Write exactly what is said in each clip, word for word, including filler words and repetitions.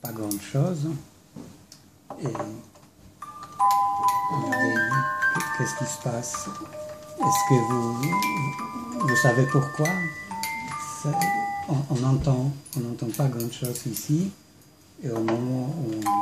pas grand-chose. Et qu'est-ce qui se passe? Est-ce que vous, vous savez pourquoi? Ça, on, on n'entend on n'entend pas grand-chose ici, et au moment où on...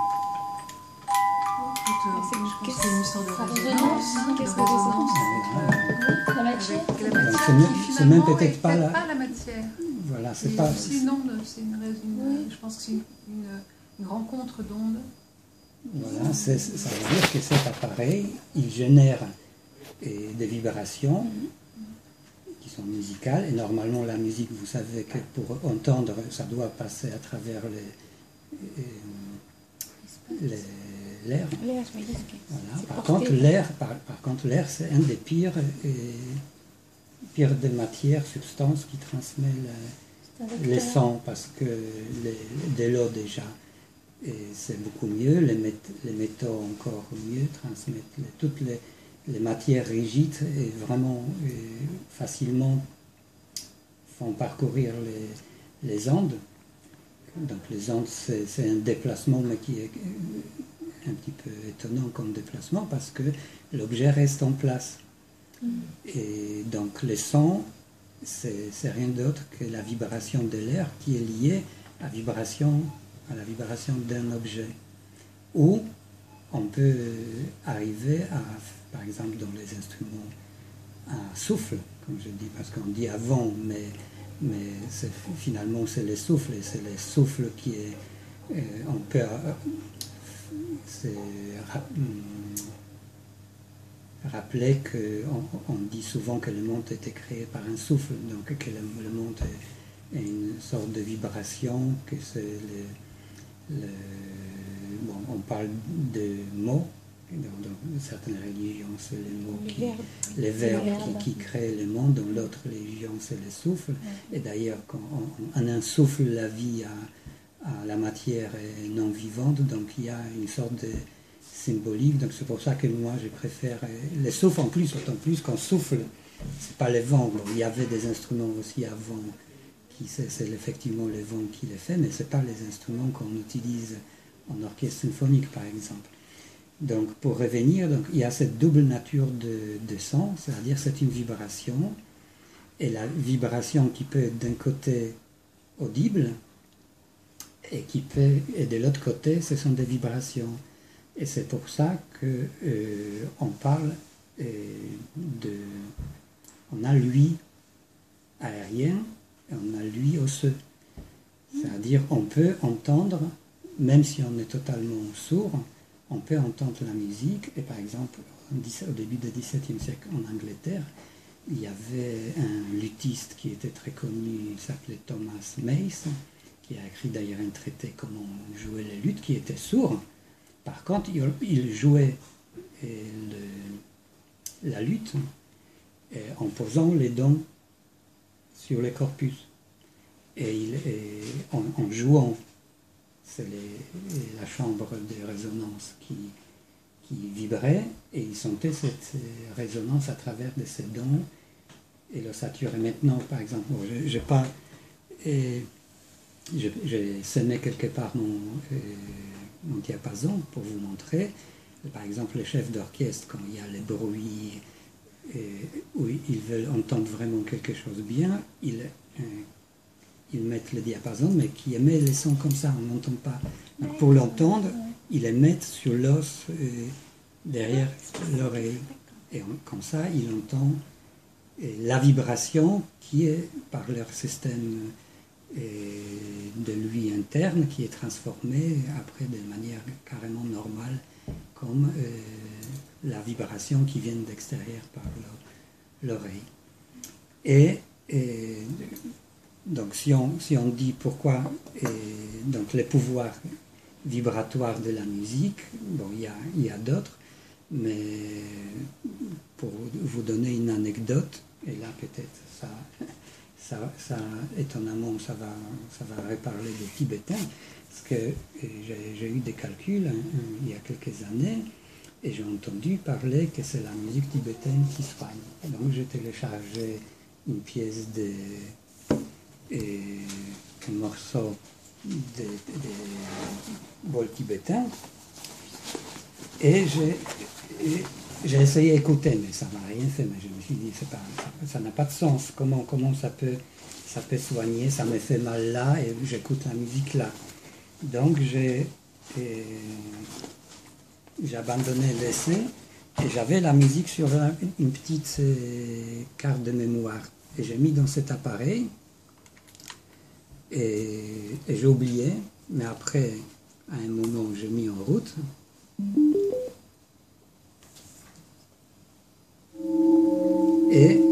C'est une sorte de résonance. Qu'est-ce que c'est? La matière. C'est même peut-être pas, pas la matière. Voilà, c'est pas... C'est une onde, c'est une, une, je pense que c'est une, une, une rencontre d'ondes. Voilà, ça veut dire que cet appareil, il génère et, des vibrations qui sont musicales. Et normalement, la musique, vous savez que pour entendre, ça doit passer à travers les... les l'air. Voilà. Par, contre, l'air, par, par contre, l'air, c'est un des pires, et, pires des matières, substances qui transmet le, les sons, parce que les, de l'eau déjà, c'est beaucoup mieux, les, mét les métaux encore mieux transmettent les, toutes les, les matières rigides et vraiment et facilement font parcourir les, les ondes. Donc les ondes, c'est un déplacement, mais qui est un petit peu étonnant comme déplacement parce que l'objet reste en place. Mm. Et donc les sons, c'est rien d'autre que la vibration de l'air qui est liée à, vibration, à la vibration d'un objet. Ou on peut arriver à, par exemple dans les instruments, à souffle, comme je dis, parce qu'on dit avant, mais, mais finalement c'est les souffles, et c'est les souffles qui est... Euh, on peut... Euh, c'est rappeler qu'on on dit souvent que le monde a été créé par un souffle, donc que le, le monde est, est une sorte de vibration, que c'est le, le bon, on parle de mots, dans, dans certaines religions c'est les mots, qui, les verbes qui, qui créent le monde, dans l'autre religion c'est les souffles, et d'ailleurs quand on, on insuffle la vie à la matière est non vivante, donc il y a une sorte de symbolique, donc c'est pour ça que moi je préfère les souffles en plus, autant plus qu'on souffle, c'est pas les vents, bon, il y avait des instruments aussi avant, qui c'est effectivement les vents qui les fait, mais c'est pas les instruments qu'on utilise en orchestre symphonique par exemple. Donc pour revenir, donc, il y a cette double nature de, de son, c'est-à-dire c'est une vibration, et la vibration qui peut être d'un côté audible, et qui peut, et de l'autre côté, ce sont des vibrations. Et c'est pour ça que euh, on parle euh, de... On a l'ouïe aérien et on a l'ouïe osseux. C'est-à-dire on peut entendre, même si on est totalement sourd, on peut entendre la musique. Et par exemple, au début du dix-septième siècle en Angleterre, il y avait un luthiste qui était très connu, il s'appelait Thomas Mace, qui a écrit d'ailleurs un traité comment jouer la lutte, qui était sourd. Par contre, il, il jouait le, la lutte en posant les dents sur les corpus. Et, il, et en, en jouant, c'est la chambre de résonance qui, qui vibrait, et il sentait cette résonance à travers de ses dents et l'ossature. Et maintenant, par exemple, bon, je n'ai pas... Et, j'ai semé quelque part mon, euh, mon diapason pour vous montrer. Par exemple, les chefs d'orchestre, quand il y a les bruits, euh, où ils veulent entendre vraiment quelque chose bien, ils, euh, ils mettent le diapason, mais qui émet les sons comme ça, on n'entend pas. Donc, pour l'entendre, ils les mettent sur l'os euh, derrière l'oreille. Et on, comme ça, ils entendent euh, la vibration qui est par leur système et de l'ouïe interne qui est transformée après de manière carrément normale comme euh, la vibration qui vient d'extérieur par l'oreille. Et, et donc si on, si on dit pourquoi et, donc les pouvoirs vibratoires de la musique, bon, il y a, il y a d'autres, mais pour vous donner une anecdote, et là peut-être ça... Ça, ça, étonnamment, ça va, ça va reparler des Tibétains, parce que j'ai eu des calculs hein, il y a quelques années, et j'ai entendu parler que c'est la musique tibétaine qui soigne. Donc j'ai téléchargé une pièce de... Et un morceau de, de, bol tibétain. Et j'ai essayé d'écouter, mais ça m'a rien fait. Mais je me suis dit, c'est pas, ça n'a pas de sens. Comment, comment ça, peut, ça peut soigner? Ça me fait mal là et j'écoute la musique là. Donc j'ai j'ai abandonné l'essai et j'avais la musique sur une petite euh, carte de mémoire. Et j'ai mis dans cet appareil et, et j'ai oublié. Mais après, à un moment, j'ai mis en route. Et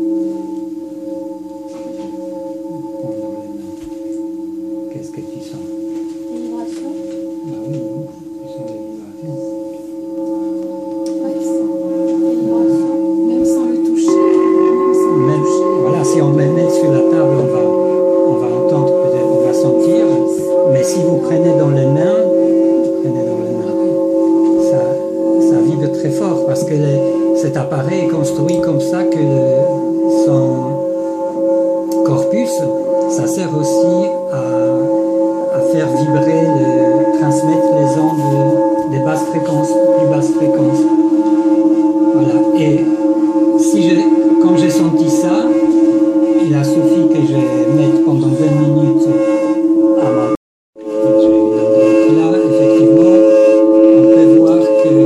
qu'est-ce que tu sens? Des vibrations. Ah oui, tu sens les vibrations. Ouais, des vibrations. Même sans le toucher. Même sans le Même, toucher. voilà, si on me met sur la table, on va, on va entendre, peut-être, on va sentir. Mais si vous prenez dans les mains, vous prenez dans les mains, ça, ça vibre très fort parce que les, cet appareil est construit comme ça que le, son corpus, ça sert aussi à, à faire vibrer, le, transmettre les ondes des basses fréquences, plus basses fréquences. Voilà. Et si je, quand j'ai senti ça, il a suffi que je mette pendant vingt minutes à ma... Donc là, effectivement, on peut voir que,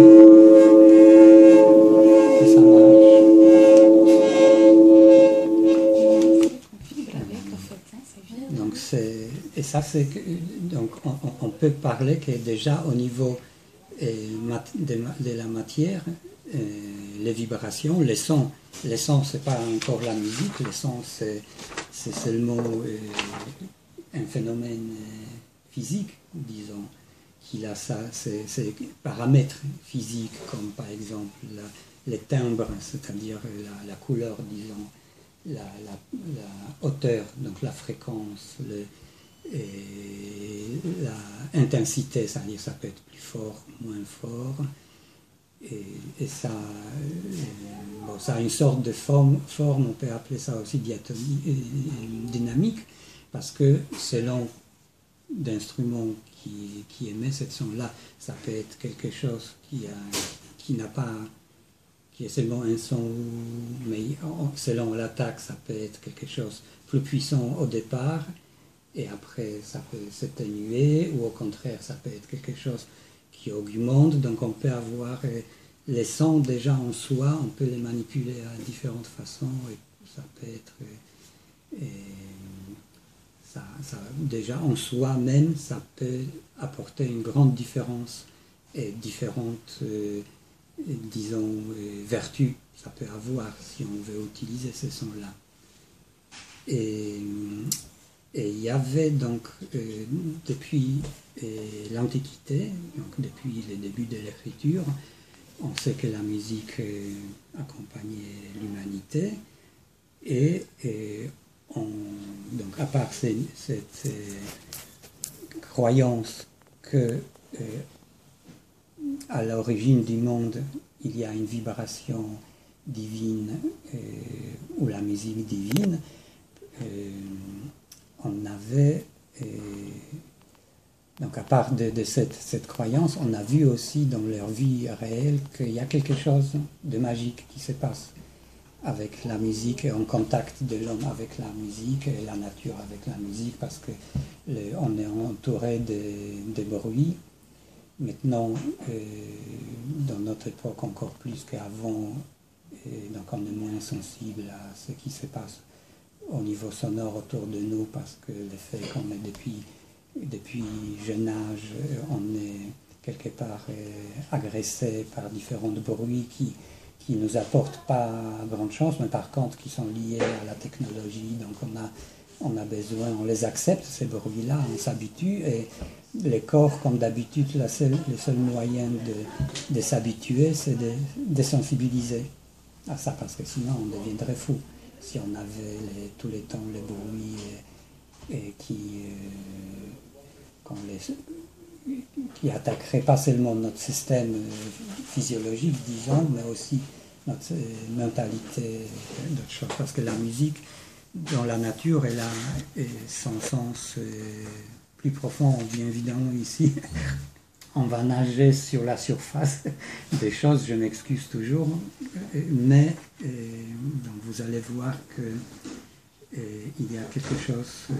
que ça marche. Donc c'est, et ça c'est que, donc on, on peut parler que déjà au niveau euh, mat, de, de la matière, euh, les vibrations, les sons, les sons c'est pas encore la musique, les sons c'est, c'est seulement euh, un phénomène euh, physique, disons, qui a ça, ces paramètres physiques comme par exemple la, les timbres, c'est-à-dire la, la couleur, disons. La, la, la hauteur, donc la fréquence, le, l'intensité, c'est-à-dire ça peut être plus fort, moins fort, et, et ça, euh, bon, ça a une sorte de forme, forme, on peut appeler ça aussi diatomique, euh, dynamique, parce que selon d'instruments qui, qui émet cette son-là, ça peut être quelque chose qui, a, qui n'a pas... qui est seulement un son, mais selon l'attaque, ça peut être quelque chose plus puissant au départ, et après ça peut s'atténuer, ou au contraire, ça peut être quelque chose qui augmente. Donc on peut avoir les sons déjà en soi, on peut les manipuler à différentes façons, et ça peut être... Et ça, ça, déjà en soi même, ça peut apporter une grande différence et différentes... Euh, disons, euh, vertu, ça peut avoir si on veut utiliser ces sons-là. Et, et il y avait donc, euh, depuis euh, l'Antiquité, donc depuis le début de l'écriture, on sait que la musique euh, accompagnait l'humanité, et, et on, donc à part ces, cette euh, croyance que euh, à l'origine du monde, il y a une vibration divine euh, ou la musique divine, euh, on avait, euh, donc à part de, de cette, cette croyance, on a vu aussi dans leur vie réelle qu'il y a quelque chose de magique qui se passe avec la musique, et en contact de l'homme avec la musique et la nature avec la musique, parce que le, on est entouré de, de bruits. Maintenant, euh, dans notre époque encore plus qu'avant, donc on est moins sensible à ce qui se passe au niveau sonore autour de nous, parce que le fait qu'on est depuis, depuis jeune âge, on est quelque part euh, agressé par différents bruits qui qui ne nous apportent pas grande chance, mais par contre qui sont liés à la technologie. Donc on a, on a besoin, on les accepte, ces bruits-là, on s'habitue, et les corps, comme d'habitude, le seul, le seul moyen de, de s'habituer, c'est de désensibiliser à ça, parce que sinon on deviendrait fou si on avait les, tous les temps les bruits et, et qui, euh, qu'on les, qui attaquerait pas seulement notre système physiologique, disons, mais aussi notre mentalité, d'autres choses. Parce que la musique, dans la nature, elle a son sens plus profond, bien évidemment ici, on va nager sur la surface des choses, je m'excuse toujours, mais euh, donc vous allez voir que euh, il y a quelque chose euh,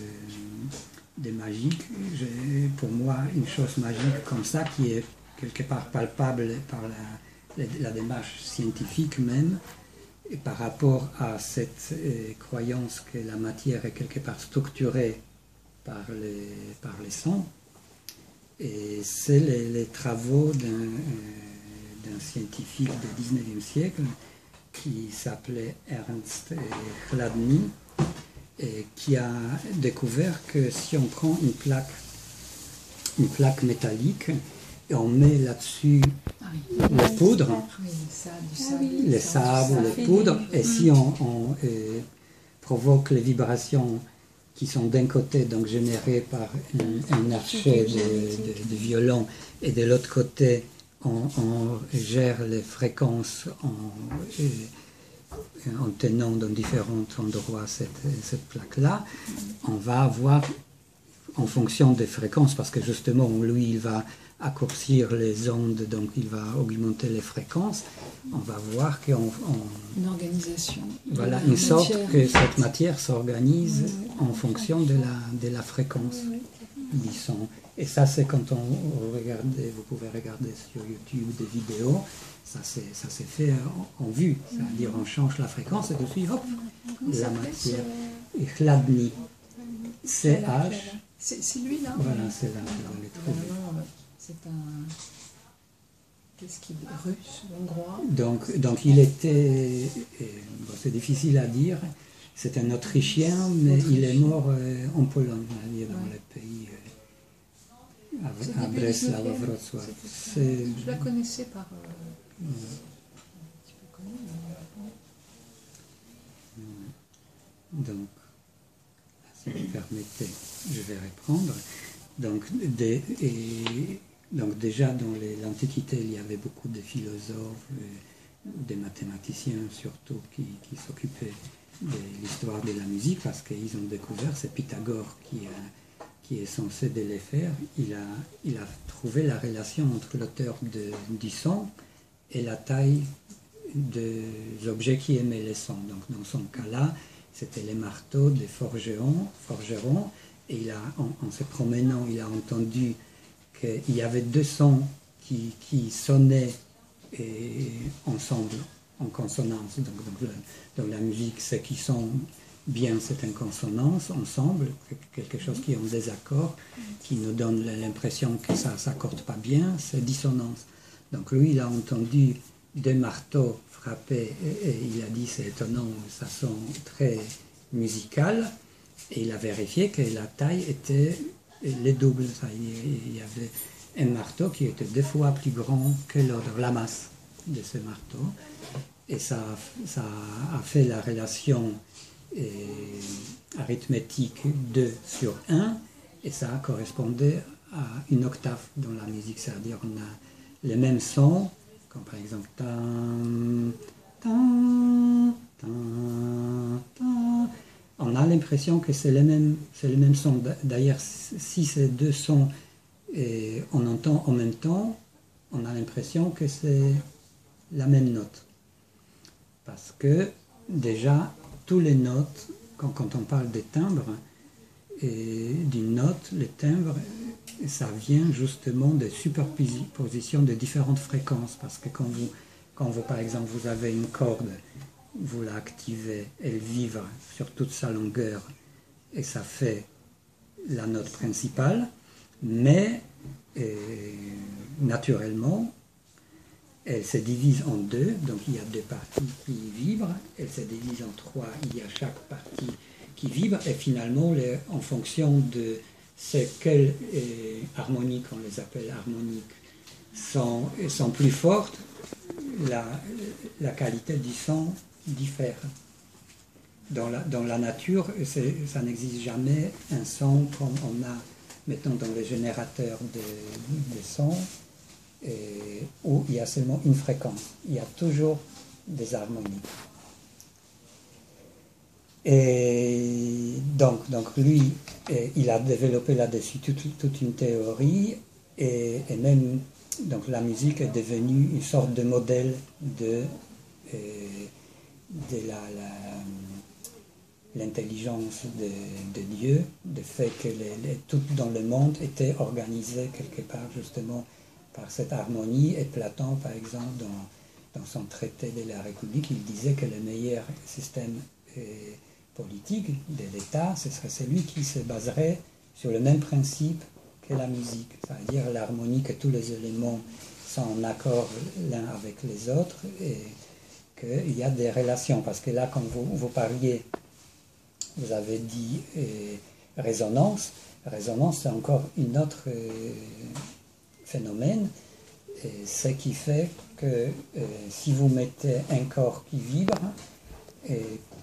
de magique. J'ai, pour moi, une chose magique comme ça qui est quelque part palpable par la, la, la démarche scientifique même, et par rapport à cette euh, croyance que la matière est quelque part structurée par les, par les sons. Et c'est les, les travaux d'un euh, d'un scientifique du dix-neuvième siècle qui s'appelait Ernst Chladni, et qui a découvert que si on prend une plaque, une plaque métallique et on met là-dessus Ah oui. les poudres, Oui, ça, du Ah sable. oui. les ça, sables, ça les fait poudres, des- et si on, on, euh, provoque les vibrations qui sont d'un côté donc générées par un, un archet de, de, de violon, et de l'autre côté on, on gère les fréquences en, euh, en tenant dans différents endroits cette, cette plaque-là, on va avoir en fonction des fréquences, parce que justement lui il va raccourcir les ondes, donc il va augmenter les fréquences, on va voir qu'on on- Une organisation. voilà, de une la sorte matière. que cette matière s'organise Oui, oui. en fonction de la, de la fréquence Oui, du son. Et ça, c'est quand on regarde, vous pouvez regarder sur YouTube des vidéos, ça s'est ça s'est fait en, en vue. C'est-à-dire, on change la fréquence et dessus, hop, Comment la ça s'appelle matière. ce- Et Chladni, C H, C'est c'est lui là voilà, c'est là que vous allez trouver. Non, non, c'est un. Qu'est-ce qu'il est russe, hongrois? Donc, donc il était, euh, bon, c'est difficile à dire, c'est un Autrichien, mais il est mort euh, en Pologne, c'est-à-dire dans Ouais. le pays, euh, C'est à, à début Breslau, dix-neuvième, Wrocław. c'est ça. C'est, Je la connaissais par. euh, Un petit peu connu, mais- donc, si vous permettez, je vais reprendre. Donc, des, et, donc déjà dans les- l'Antiquité, il y avait beaucoup de philosophes, euh, des mathématiciens surtout, qui, qui s'occupaient de l'histoire de la musique, parce qu'ils ont découvert, c'est Pythagore qui, a, qui est censé de les faire, il a, il a trouvé la relation entre l'auteur de, du son et la taille des objets qui émettent les sons. Donc dans son cas-là, c'était les marteaux des forgerons, forgerons et il a, en, en se promenant, il a entendu qu'il y avait deux sons qui, qui sonnaient et, ensemble, en consonance. Donc, donc, la, donc la musique, c'est qui sont bien, c'est une consonance, ensemble, quelque chose qui est en désaccord, qui nous donne l'impression que ça ne s'accorde pas bien, c'est dissonance. Donc lui, il a entendu deux marteaux frapper et, et il a dit c'est étonnant, ça sonne très musical, et il a vérifié que la taille était les doubles. Ça, il y avait un marteau qui était deux fois plus grand que l'autre, la masse de ce marteau, et ça, ça a fait la relation euh, arithmétique deux sur un, et ça correspondait à une octave dans la musique, c'est-à-dire on a les mêmes sons, comme par exemple tan, tan, tan, tan. On a l'impression que c'est les mêmes, c'est les mêmes sons. D'ailleurs, si ces deux sons et on entend en même temps, on a l'impression que c'est la même note. Parce que déjà, toutes les notes, quand, quand on parle des timbres, et d'une note, les timbres, ça vient justement des superpositions de différentes fréquences. Parce que quand vous, quand vous, par exemple, vous avez une corde, vous la activez, elle vibre sur toute sa longueur, et ça fait la note principale, mais et, naturellement, elle se divise en deux, donc il y a deux parties qui vibrent, elle se divise en trois, il y a chaque partie qui vibre, et finalement, les, en fonction de ce quelles euh, harmoniques, on les appelle harmoniques, sont, sont plus fortes, la, la qualité du son diffère. Dans la, dans la nature, ça n'existe jamais un son comme on a, mettons, dans les générateurs de, de son, et, où il y a seulement une fréquence. Il y a toujours des harmonies. Et donc, donc lui, il a développé là-dessus toute, toute une théorie, et, et même donc la musique est devenue une sorte de modèle de, de la, la, l'intelligence de, de Dieu, le fait que les, les, tout dans le monde était organisé quelque part justement par cette harmonie. Et Platon, par exemple, dans, dans son traité de la République, il disait que le meilleur système euh, politique de l'État, ce serait celui qui se baserait sur le même principe que la musique, c'est-à-dire l'harmonie, que tous les éléments sont en accord l'un avec les autres et qu'il y a des relations. Parce que là, quand vous, vous parliez, vous avez dit euh, résonance. Résonance, c'est encore une autre euh, phénomène. Et ce qui fait que euh, si vous mettez un corps qui vibre, et,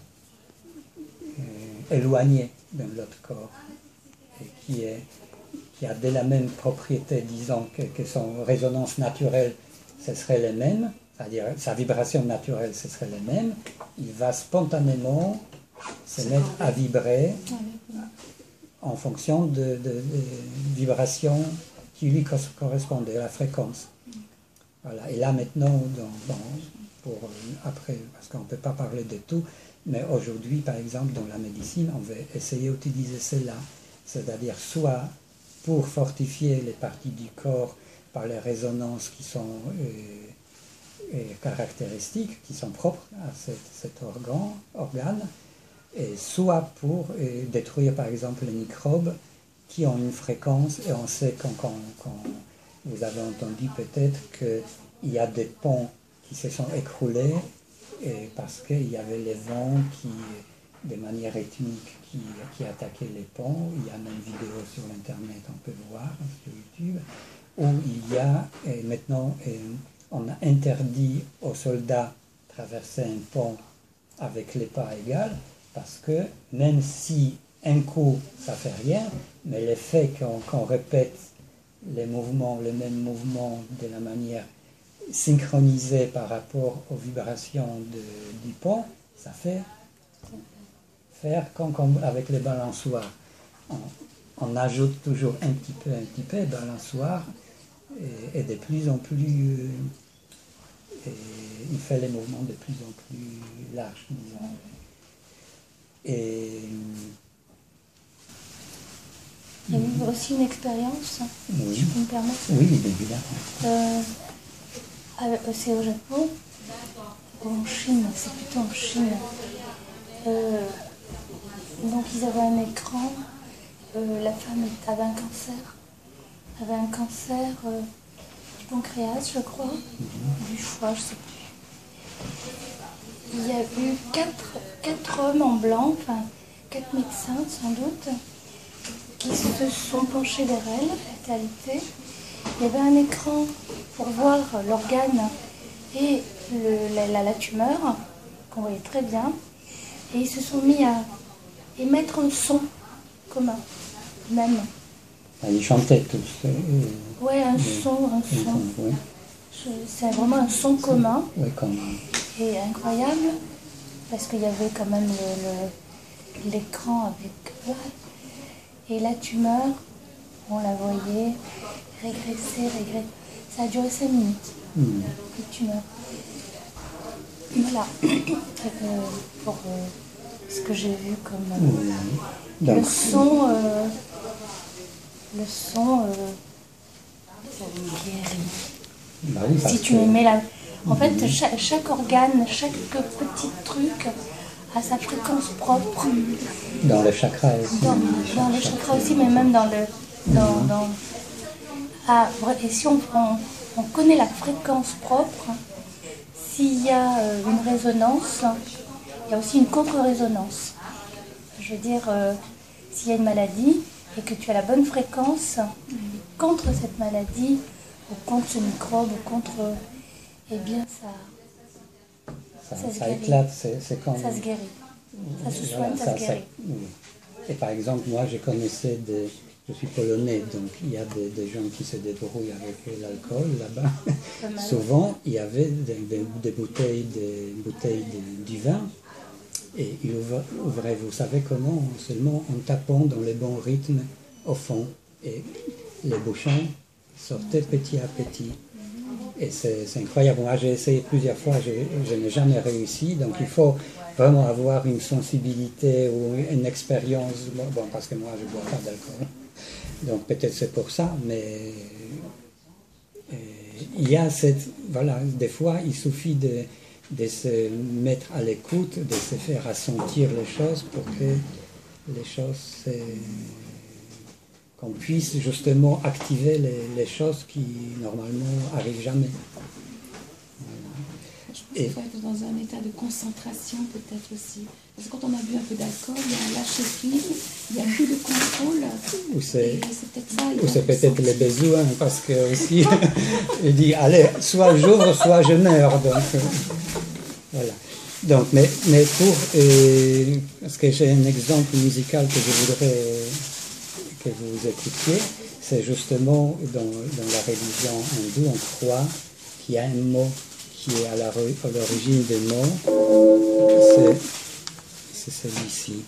euh, éloigné d'un autre corps, et qui, est, qui a de la même propriété, disons, que, que son résonance naturelle, ce serait le même, c'est-à-dire sa vibration naturelle, ce serait le même, il va spontanément se mettre à vibrer en fonction de, de, de vibrations qui lui correspondaient à la fréquence. Voilà. Et là maintenant, dans, dans, pour, après, parce qu'on ne peut pas parler de tout, mais aujourd'hui, par exemple, dans la médecine, on va essayer d'utiliser cela, c'est-à-dire soit pour fortifier les parties du corps par les résonances qui sont euh, euh, caractéristiques, qui sont propres à cet, cet organe, organe, et soit pour euh, détruire par exemple les microbes qui ont une fréquence, et on sait quand, quand, quand vous avez entendu peut-être qu'il y a des ponts qui se sont écroulés et parce qu'il y avait les vents qui, de manière rythmique qui, qui attaquaient les ponts. Il y a même une vidéo sur l'internet, on peut voir sur YouTube, où il y a, et maintenant et on a interdit aux soldats de traverser un pont avec les pas égales, parce que même si un coup ça fait rien, mais le fait qu'on qu'on répète les mouvements, les mêmes mouvements de la manière synchronisée par rapport aux vibrations de, du pont, ça fait faire comme, comme avec les balançoires. On, on ajoute toujours un petit peu, un petit peu, balançoire, et, et de plus en plus, et il fait les mouvements de plus en plus larges, disons. Et il y a eu aussi une expérience, oui. si je peux me permettre. Oui, évidemment. Euh, c'est au Japon, ou en Chine, c'est plutôt en Chine. Euh, donc ils avaient un écran, euh, la femme avait un cancer, avait un cancer euh, du pancréas, je crois, mm-hmm. du foie, je ne sais plus. Il y a eu quatre, quatre hommes en blanc, enfin quatre médecins sans doute, qui se sont penchés vers elle, en réalité. Il y avait un écran pour voir l'organe et le, la, la, la tumeur, qu'on voyait très bien. Et ils se sont mis à émettre un son commun, même. Ah, ils chantaient tous. Euh, oui, un euh, son, un son. son oui. C'est vraiment un son commun. Oui, quand même. Et incroyable, parce qu'il y avait quand même le, le, l'écran avec... Et la tumeur, on la voyait régresser, régresser. Ça a duré cinq minutes, mmh. la tumeur. Voilà, euh, pour euh, ce que j'ai vu comme euh, mmh. Donc, le son, euh, le son euh, guérit. Bah oui, si tu mets la... En mmh. fait, chaque, chaque organe, chaque petit truc a sa fréquence propre. Dans le chakra aussi. Dans, dans le chakra aussi, mais même dans le... Dans, mmh. dans... Ah, et si on, on, on connaît la fréquence propre, s'il y a euh, une résonance, il y a aussi une contre-résonance. Je veux dire, euh, s'il y a une maladie et que tu as la bonne fréquence contre cette maladie, ou contre ce microbe, ou contre... Eh bien, ça... Ça, ça, ça éclate, c'est comme... Ça se guérit. Ça se soigne, voilà, ça, ça se guérit. Ça, et par exemple, moi, je connaissais des... Je suis polonais, donc il y a des, des gens qui se débrouillent avec l'alcool là-bas. Souvent, il y avait des, des, des bouteilles, des bouteilles de, du vin Et il ouvre- ouvrait, vous savez comment, seulement en tapant dans les bons rythmes au fond. Et les bouchons sortaient petit à petit. Et c'est c'est incroyable. Moi, j'ai essayé plusieurs fois, je, je n'ai jamais réussi. Donc, il faut vraiment avoir une sensibilité ou une expérience. Bon, parce que moi, je ne bois pas d'alcool. Donc, peut-être c'est pour ça. Mais euh, il y a cette... Voilà, des fois, il suffit de, de se mettre à l'écoute, de se faire ressentir les choses pour que les choses... c'est- qu'on puisse justement activer les, les choses qui normalement arrivent jamais. Je pense qu'il faut être dans un état de concentration peut-être aussi. Parce que quand on a bu un peu d'alcool, il y a un lâcher prise, il n'y a plus de contrôle. Ou c'est Et c'est peut-être ça. il ou faut c'est peut-être ressentir. les besoins, parce que aussi, il dit, allez, soit j'ouvre, soit je meurs. Donc, euh, voilà. Donc, mais, mais pour... euh, parce que j'ai un exemple musical que je voudrais que vous écoutiez, c'est justement dans, dans la religion hindoue, on croit qu'il y a un mot qui est à la- à l'origine des mots, c'est, c'est celui-ci.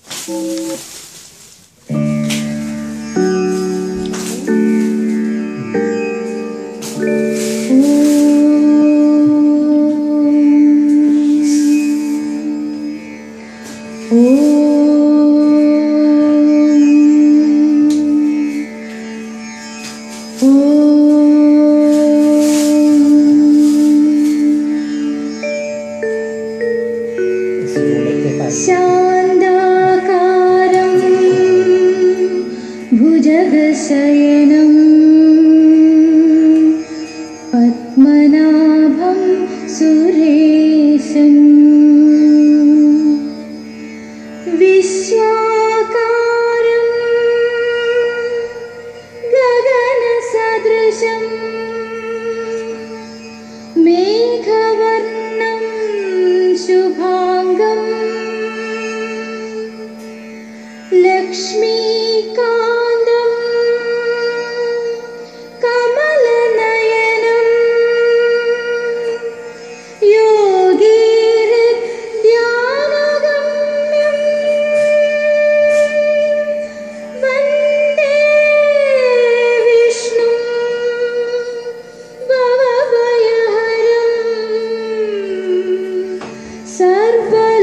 Si vous mettez pas शान्दाकारं भुजगशयनं पद्मनाभं सुरेशं विश्वाकारं गगनसदृशं मेघवर्णं शुभाङ्गम् लक्ष्मीकान्तं कमलनयनं योगीहृद्यानगम्यं वन्दे विष्णुं भवभयहरं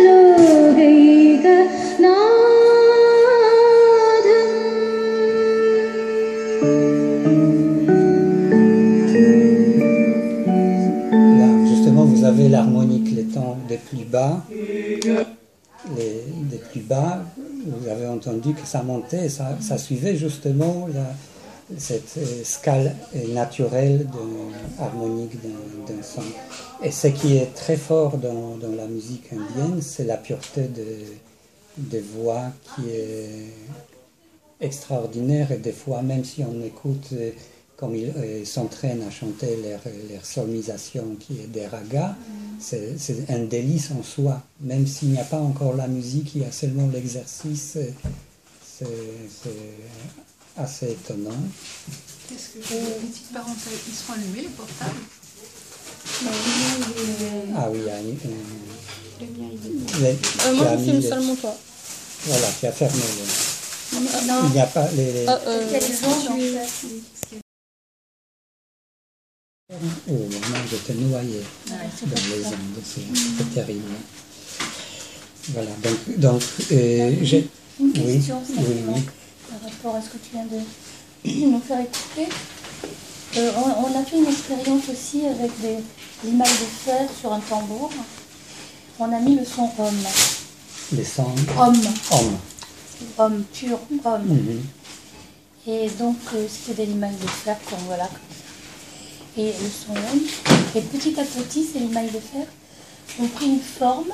Là, justement, vous avez l'harmonique, les tons des plus bas, les, des plus bas, vous avez entendu que ça montait, ça, ça suivait justement la, cette euh, scale euh, naturelle de, harmonique d'un d'un son. Et ce qui est très fort dans, dans la musique indienne, c'est la pureté de, de voix qui est extraordinaire, et des fois, même si on écoute euh, comme ils euh, s'entraînent à chanter leur, leur solmisation qui est des ragas, c'est c'est un délice en soi. Même s'il n'y a pas encore la musique, il y a seulement l'exercice, euh, c'est c'est assez étonnant. Qu'est-ce que je veux petite parenthèse, ils sont allumés les portables? Ah oui, il y a une- une- Le mien, il est- les- Euh, tu moi, as je mis filme les- seulement toi. Voilà, tu as fermé. le- Non, Il n'y a pas les... les- Euh, euh, il y a des ondes en fait. Oh, non, j'étais noyé Ouais, c'est dans pour les ça. ondes, c'est c'est terrible. Voilà, donc, donc euh, j'ai... Une Oui, question oui, simplement oui. par rapport à ce que tu viens de nous faire écouter. Euh, on, on a fait une expérience aussi avec des limailles de fer sur un tambour. On a mis le son homme. Les sons Homme. hommes. Homme, pur homme. Mhm. Et donc, euh, c'était des limailles de fer, comme voilà. Et le son homme. Et petit à petit, ces limailles de fer ont pris une forme.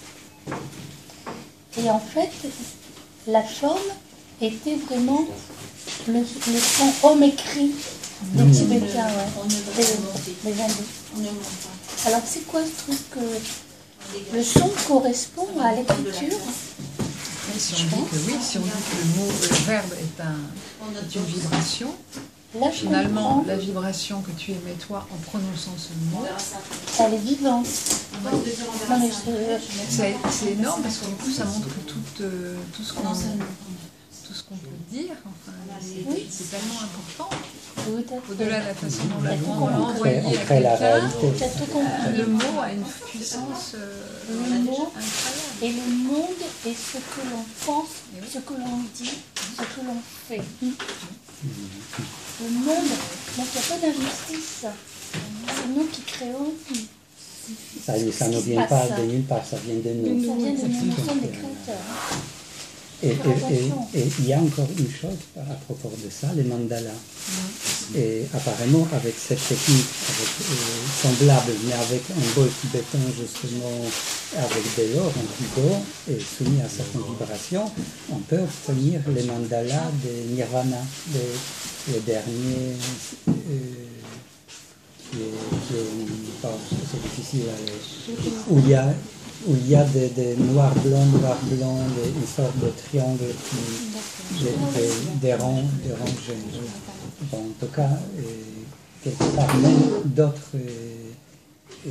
Et en fait, la forme était vraiment le, le son homme écrit des Mmh. Tibétains, ouais. On ne va Des, pas monter. des Hindous. On ne monte pas. Alors, c'est quoi ce truc que le son correspond à l'écriture? Mais si on dit que oui, si on dit que le mot, le verbe est, un, est une vibration, Là, je Finalement, comprends. la vibration que tu émets toi en prononçant ce mot, Elle est vivante. Non, mais je... c'est c'est énorme parce que du coup ça montre que tout, euh, tout ce qu'on tout ce qu'on peut dire, enfin, Oui. c'est tellement important. Tout à fait. Au-delà de la façon dont T'as la tout on compris. l'a On envoyé crée, on à crée la quelqu'un, réalité. T'as tout compris. le mot a une puissance euh, Le mot incroyable. et le monde est ce que l'on pense, ce que l'on dit, ce que l'on fait. Le monde, donc il n'y a pas d'injustice. C'est nous qui créons. Ça, ça Ce ne qui se vient pas passe. de nulle part, ça vient de nous. Ça vient de nous, nous sommes des créateurs. Et, et- Attention. et- et il y a encore une chose à propos de ça, les mandalas. Et apparemment, avec cette technique avec, euh, semblable, mais avec un bol tibétain justement, avec de l'or, un plus d'or, et soumis à certaines vibrations, on peut obtenir les mandalas de Nirvana, de- le dernier, euh, qui est, qui est- pardon, c'est difficile à le- où il y a, où il y a des, des noirs blancs, noirs blancs, des- une sorte de triangle, qui, des, des, des rangs, des rangs jaunes. Bon, en tout cas, euh, quelque part, même d'autres euh, euh,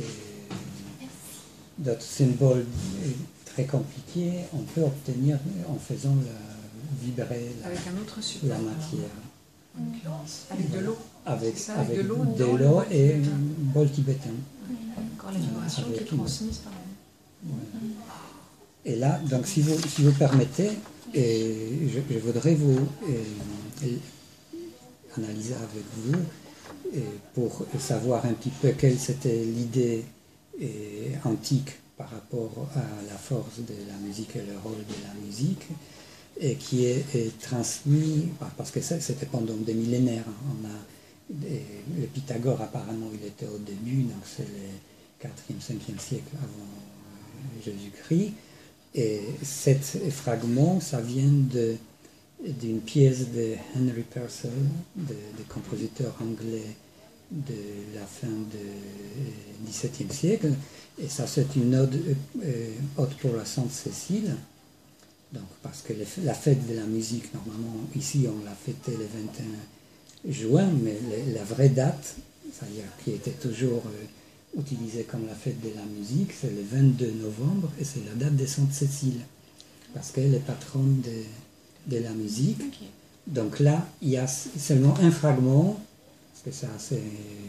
d'autres symboles euh, très compliqués, on peut obtenir en faisant la, vibrer la, Avec un autre support, la matière. en l'occurrence. Avec de l'eau. Avec, C'est ça, avec avec de l'eau de dans le l'eau bol et tibétain. un bol tibétain. Encore les vibrations qui Avec est une- transmise par elle. Et là, donc si vous, si vous permettez, et je, je voudrais vous euh, analyser avec vous et pour savoir un petit peu quelle c'était l'idée euh, antique par rapport à la force de la musique et le rôle de la musique, et qui est, est transmis, parce que ça, c'était pendant des millénaires. Hein. On a, des- le Pythagore, apparemment, il était au début, donc c'est le quatrième, cinquième siècle avant euh, Jésus-Christ. Et cet fragment, ça vient de, d'une pièce de Henry Purcell, de, de compositeur anglais de la fin du dix-septième siècle. Et ça, c'est une ode, euh, ode pour la Sainte Cécile. Donc, parce que les- la fête de la musique, normalement, ici, on l'a fêtée le vingt et un juin, mais le- la vraie date, c'est-à-dire qui était toujours euh, utilisée comme la fête de la musique, c'est le vingt-deux novembre, et c'est la date de Sainte Cécile, parce qu'elle est patronne de, de la musique. Donc là, il y a s- seulement un fragment, parce que c'est assez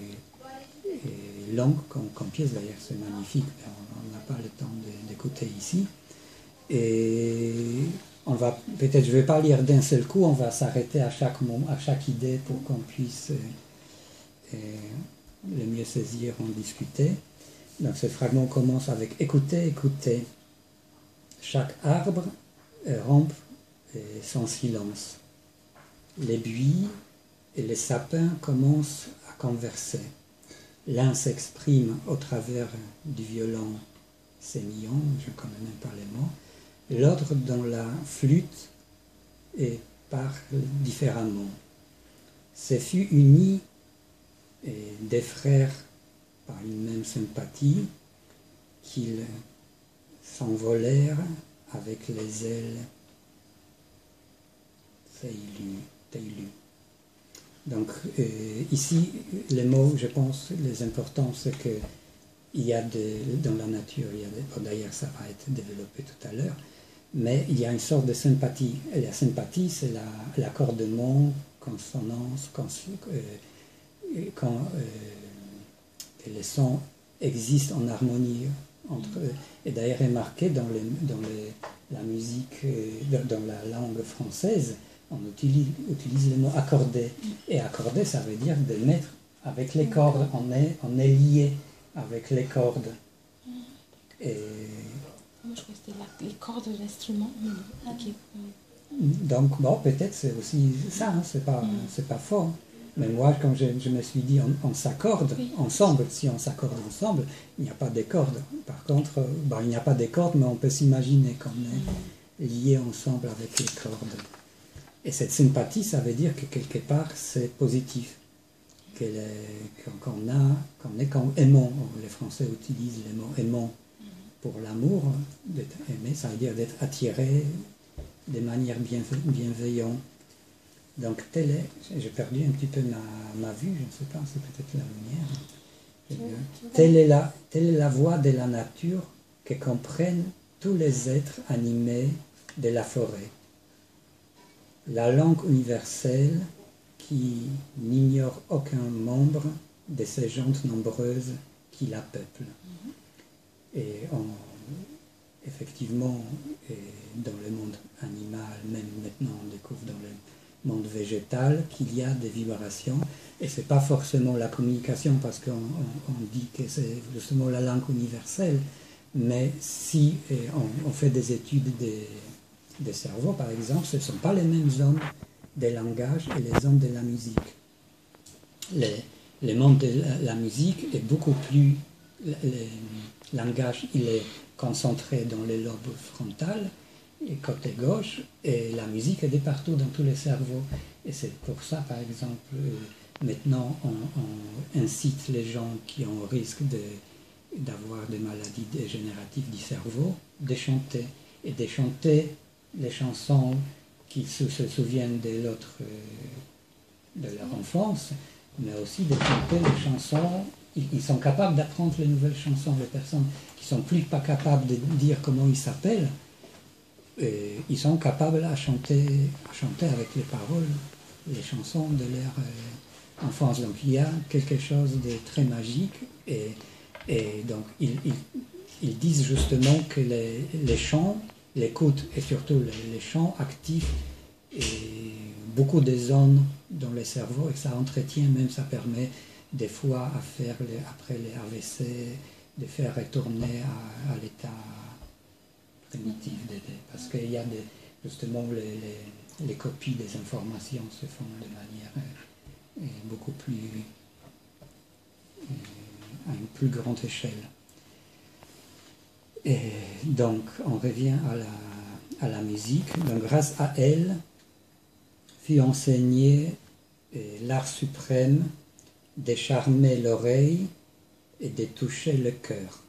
euh, long comme, comme pièce, d'ailleurs c'est magnifique, mais on on n'a pas le temps de- d'écouter ici. Et on va, peut-être, je ne vais pas lire d'un seul coup, on va s'arrêter à chaque moment, à chaque idée pour qu'on puisse euh, euh, le mieux saisir, en discuter. Donc ce fragment commence avec écoutez, écoutez. Chaque arbre euh, rompt euh, son silence. Les buis et les sapins commencent à converser. L'un s'exprime au travers du violon sémillant, je ne connais même pas les mots, l'autre dans la flûte et parle différemment. Ce fut unis et des frères par une même sympathie qu'ils s'envolèrent avec les ailes Teilu. Teilu. Donc euh, ici, les mots, je pense, les importants, c'est que il y a de, dans la nature, il y a des, bon, d'ailleurs ça va être développé tout à l'heure, mais il y a une sorte de sympathie. Et la sympathie, c'est la, l'accordement, consonance, cons, euh, quand euh, les sons existent en harmonie entre eux. Et d'ailleurs, remarquez dans, les, dans les, la musique, euh, dans, dans la langue française, on utilise, utilise le mot accordé. Et accordé, ça veut dire de mettre avec les cordes, on est, on est lié avec les cordes. Et Moi, je crois que c'était la- les cordes de l'instrument. Mm. Ok. donc, bon, peut-être c'est aussi ça, hein, c'est pas, c'est pas faux. Mais moi, quand je, je me suis dit, on, on s'accorde Oui. ensemble, si on s'accorde ensemble, il n'y a pas de cordes. Par contre, bon, il n'y a pas de cordes, mais on peut s'imaginer qu'on est liés ensemble avec les cordes. Et cette sympathie, ça veut dire que quelque part, c'est positif. Que les- qu'on qu'on a, qu'on est comme aimant. Les Français utilisent le mot aimant pour l'amour. D'être aimé, ça veut dire d'être attiré de manière bienve- bienveillante. Donc, telle est, j'ai perdu un petit peu ma, ma vue, je ne sais pas, c'est peut-être la lumière. Telle est la, telle est la voix de la nature que comprennent tous les êtres animés de la forêt. La langue universelle qui n'ignore aucun membre de ces gentes nombreuses qui la peuplent. Et on, effectivement, et dans le monde animal, même maintenant on découvre dans le monde végétal qu'il y a des vibrations, et ce n'est pas forcément la communication parce qu'on on, on dit que c'est justement la langue universelle, mais si on, on fait des études des, des cerveaux, par exemple, ce ne sont pas les mêmes zones des langages et les zones de la musique. Les, le monde de la, la musique est beaucoup plus... Le, le langage, il est concentré dans les lobes frontales, et côté gauche, et la musique est de partout dans tous les cerveaux. Et c'est pour ça, par exemple, euh, maintenant, on, on incite les gens qui ont risque de, d'avoir des maladies dégénératives du cerveau, de chanter, et de chanter les chansons qui se, se souviennent de l'autre, euh, de leur enfance, mais aussi de chanter les chansons. Ils, ils sont capables d'apprendre les nouvelles chansons. Les personnes qui sont plus pas capables de dire comment ils s'appellent, et ils sont capables à chanter, à chanter avec les paroles, les chansons de leur euh, enfance. Donc il y a quelque chose de très magique, et, et donc ils, ils, ils disent justement que les, les chants, l'écoute et surtout les, les chants actifs et beaucoup de zones dans le cerveau, et ça entretient, même ça permet des fois à faire les, après les A V C, de faire retourner à, à l'état primitif, de, de, parce qu'il y a des, justement les, les, les copies des informations se font de manière euh, beaucoup plus, euh, à une plus grande échelle. Et donc on revient à la, à la musique. Donc grâce à elle fut enseigné euh, l'art suprême de charmer l'oreille et de toucher le cœur.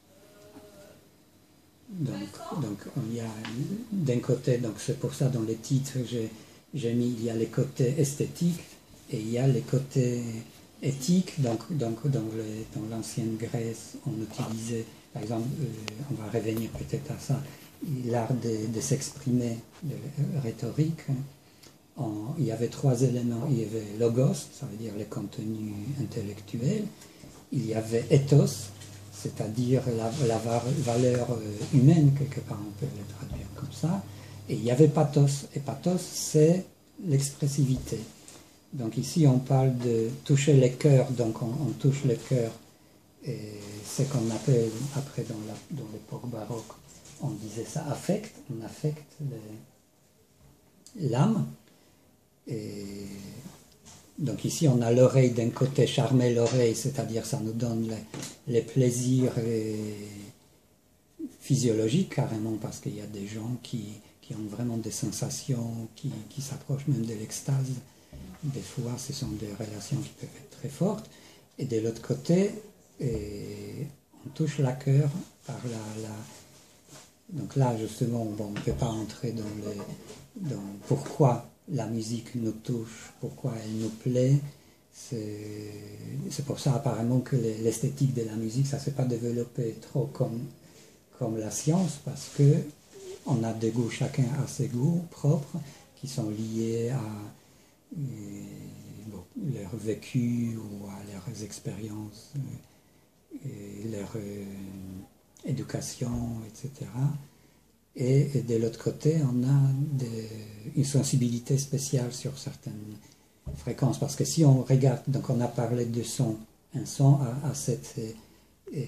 Donc, donc il y a d'un côté, donc c'est pour ça dans les titres j'ai, j'ai mis, il y a les côtés esthétiques et il y a les côtés éthiques. Donc, donc dans, le, dans l'ancienne Grèce, on utilisait, par exemple, euh, on va revenir peut-être à ça, l'art de, de s'exprimer, de rhétorique. En, il y avait trois éléments. Il y avait logos, ça veut dire le contenu intellectuel. Il y avait ethos, c'est-à-dire la, la valeur humaine, quelque part on peut le traduire comme ça. Et il y avait pathos. Et pathos, c'est l'expressivité. Donc ici, on parle de toucher les cœurs, donc on, on touche le cœur. Et c'est qu'on appelle, après dans, la, dans l'époque baroque, on disait ça affect, on affecte les, l'âme. Et donc ici on a l'oreille d'un côté, charmer l'oreille, c'est-à-dire ça nous donne les, les plaisirs physiologiques carrément, parce qu'il y a des gens qui, qui ont vraiment des sensations qui, qui s'approchent même de l'extase. Des fois ce sont des relations qui peuvent être très fortes. Et de l'autre côté, et on touche la cœur par la, la... Donc là justement, bon, on ne peut pas entrer dans, le, dans pourquoi la musique nous touche, pourquoi elle nous plaît. C'est, c'est pour ça apparemment que l'esthétique de la musique, ça ne s'est pas développé trop comme, comme la science, parce que on a des goûts, chacun a ses goûts propres, qui sont liés à euh, bon, leur vécu ou à leurs expériences, euh, et leur euh, éducation, et cetera. Et, et de l'autre côté, on a des, une sensibilité spéciale sur certaines fréquences. Parce que si on regarde, donc on a parlé de son, un son a, a cette, et,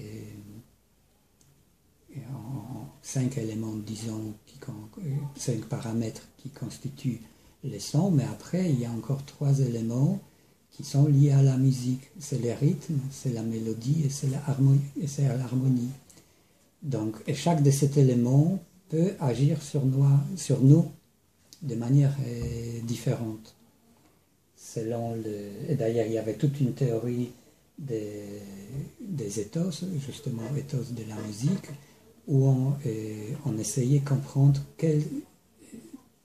et en, cinq éléments, disons, qui, cinq paramètres qui constituent les sons, mais après, il y a encore trois éléments qui sont liés à la musique. C'est le rythme, c'est la mélodie et c'est l'harmonie. Et c'est l'harmonie. Donc, et chaque de ces éléments peut agir sur nous, sur nous de manière euh, différente. Selon le, et d'ailleurs, il y avait toute une théorie des, des ethos, justement ethos de la musique, où on, euh, on essayait de comprendre quel,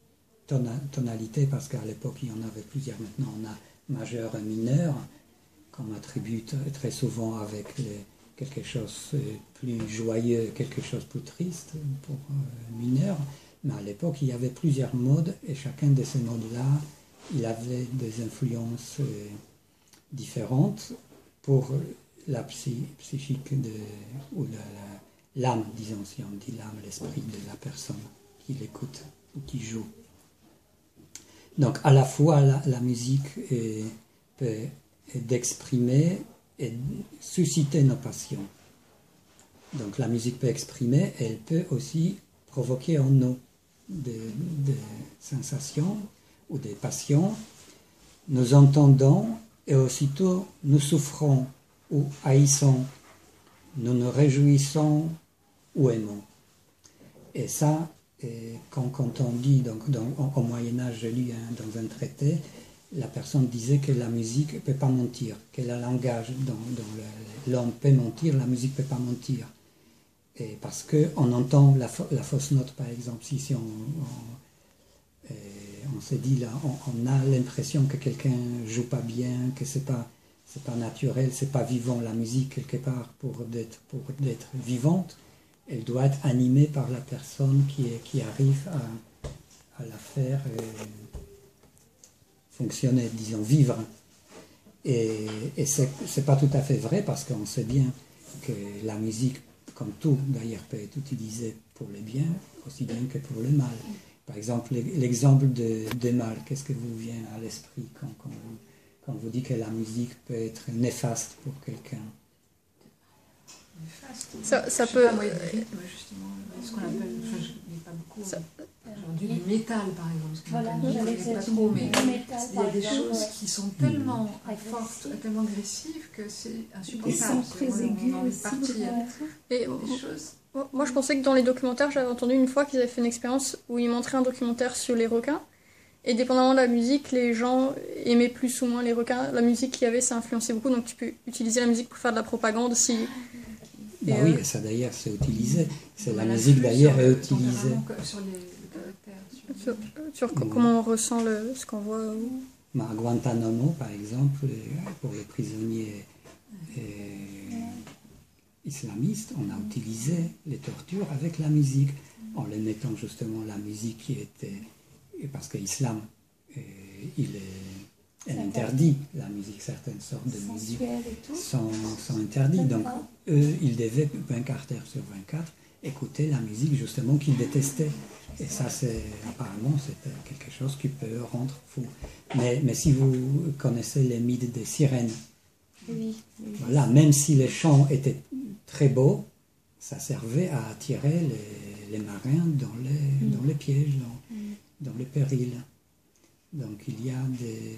tona- tonalités, parce qu'à l'époque, il y en avait plusieurs. Maintenant, on a majeur et mineur, qu'on attribue t- très souvent avec les, quelque chose de plus joyeux, quelque chose de plus triste pour euh, mineur. Mais à l'époque, il y avait plusieurs modes, et chacun de ces modes-là, il avait des influences euh, différentes pour la psy- psychique de, ou la, la- l'âme, disons, si on dit l'âme, l'esprit de la personne qui l'écoute ou qui joue. Donc à la fois la, la musique est, peut est d'exprimer et susciter nos passions. Donc la musique peut exprimer, elle peut aussi provoquer en nous des, des sensations ou des passions. Nous entendons et aussitôt nous souffrons ou haïssons, nous nous réjouissons ou aimons. Et ça, et quand, quand on dit, donc, dans, au Moyen-Âge, j'ai lu hein, dans un traité, la personne disait que la musique ne peut pas mentir, que le langage dont, dont le- l'homme peut mentir, la musique ne peut pas mentir. Et parce qu'on entend la, fa- la fausse note, par exemple, si, si on, on, et on se dit là, on, on a l'impression que quelqu'un joue pas bien, que c'est pas, c'est pas naturel, c'est pas vivant. La musique, quelque part, pour être, pour être vivante, elle doit être animée par la personne qui, est, qui arrive à, à la faire euh, fonctionner, disons, vivre. Et, et c'est, c'est pas tout à fait vrai, parce qu'on sait bien que la musique, comme tout d'ailleurs, peut être utilisée pour le bien, aussi bien que pour le mal. Par exemple, l'exemple de, de mal, qu'est-ce que vous vient à l'esprit quand, quand, vous, quand vous dites que la musique peut être néfaste pour quelqu'un? Ça, ça Je sais peut. pas, moi, il y a des rythmes, justement, ce qu'on appelle, enfin, je n'ai pas beaucoup, Ça- aujourd'hui, du métal, par exemple, ce qu'on Voilà, appelle, je j'allais connais dire pas du trop, mais du métal, il y a par des exemple, choses ouais. qui sont tellement Agressives. fortes, tellement agressives, que c'est Ils insupportable. sont C'est très vraiment- aigus on a envie de aussi. partir. Et Des choses. moi, moi, je pensais que dans les documentaires, j'avais entendu une fois qu'ils avaient fait une expérience où ils montraient un documentaire sur les requins. Et dépendamment de la musique, les gens aimaient plus ou moins les requins. La musique qu'il y avait, ça influençait beaucoup. Donc tu peux utiliser la musique pour faire de la propagande si. Bah Et, oui, euh, et ça d'ailleurs c'est utilisé. C'est On la a musique l'influx d'ailleurs sur est le utilisée. tempérament, que- sur les, le caractère. sur- Sur, sur co- Mhm. comment on ressent le, ce qu'on voit. euh, À Guantanamo, par exemple, pour les prisonniers euh, islamistes, on a utilisé les tortures avec la musique, en les mettant justement la musique qui était... Parce que l'islam, euh, il est, elle interdit la musique, certaines sortes de musique Sensuel et tout. sont, sont interdites. Donc, D'accord. eux, ils devaient vingt-quatre heures sur vingt-quatre écouter la musique justement qu'ils détestaient. Et ça, c'est apparemment, c'était quelque chose qui peut rendre fou. Mais, mais si vous connaissez les mythes des sirènes, Oui, oui. voilà, même si les chants étaient très beaux, ça servait à attirer les, les marins dans les, dans les pièges, dans, dans les périls. Donc il y a des...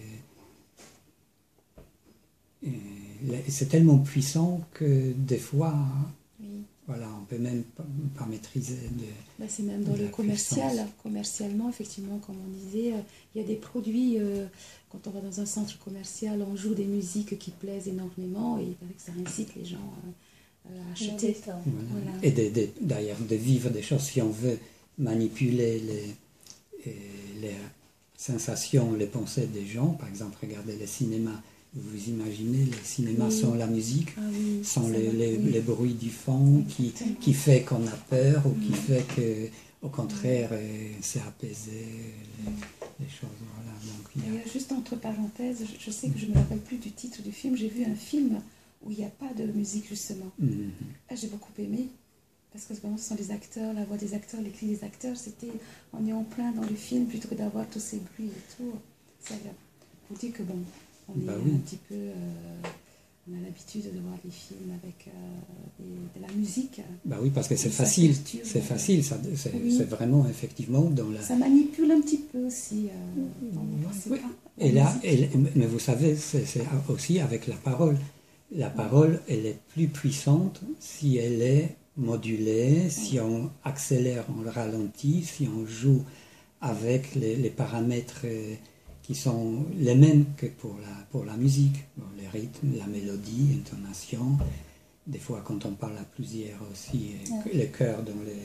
et les- c'est tellement puissant que des fois, Oui. voilà, on peut même pas, pas maîtriser. De, Bah, c'est même dans de le la commercial. puissance. Commercialement, effectivement, comme on disait, euh, il y a des produits, euh, quand on va dans un centre commercial, on joue des musiques qui plaisent énormément et il paraît que ça incite les gens euh, à acheter. Voilà. Voilà. Et de- de- d'ailleurs de vivre des choses, si on veut manipuler les, et les sensations, les pensées des gens, par exemple, regardez les cinémas, vous imaginez, les cinémas Oui. sans la musique, Ah oui, sans ça les, va, les, oui. les bruits du fond, qui, qui fait qu'on a peur, ou qui fait que, au contraire, euh, c'est apaisé, les, les choses, voilà. Donc, il y a- D'ailleurs, juste entre parenthèses, je, je sais que je ne me rappelle plus du titre du film, j'ai vu un film où il n'y a pas de musique justement. Mhm. Ah, j'ai beaucoup aimé, parce que vraiment ce sont des acteurs, la voix des acteurs, les cris des acteurs, c'était, on est en plein dans le film plutôt que d'avoir tous ces bruits et tout. Ça vous dit que bon, on est Bah oui. un petit peu, euh, on a l'habitude de voir des films avec euh, des- de la musique. Bah oui, parce que c'est Ça facile, culture, c'est ouais. facile, ça, c'est, Oui. c'est vraiment effectivement dans la... Ça manipule un petit peu aussi. Euh, on- on sait Oui. pas, la Et là, musique. et- mais vous savez, c'est, c'est aussi avec la parole. La parole, elle est plus puissante si elle est modulée, si on accélère, on le ralentit, si on joue avec les, les paramètres euh, qui sont les mêmes que pour la, pour la musique. Bon, les rythmes, la mélodie, l'intonation. Des fois, quand on parle à plusieurs aussi, euh, Ouais. les chœurs dans les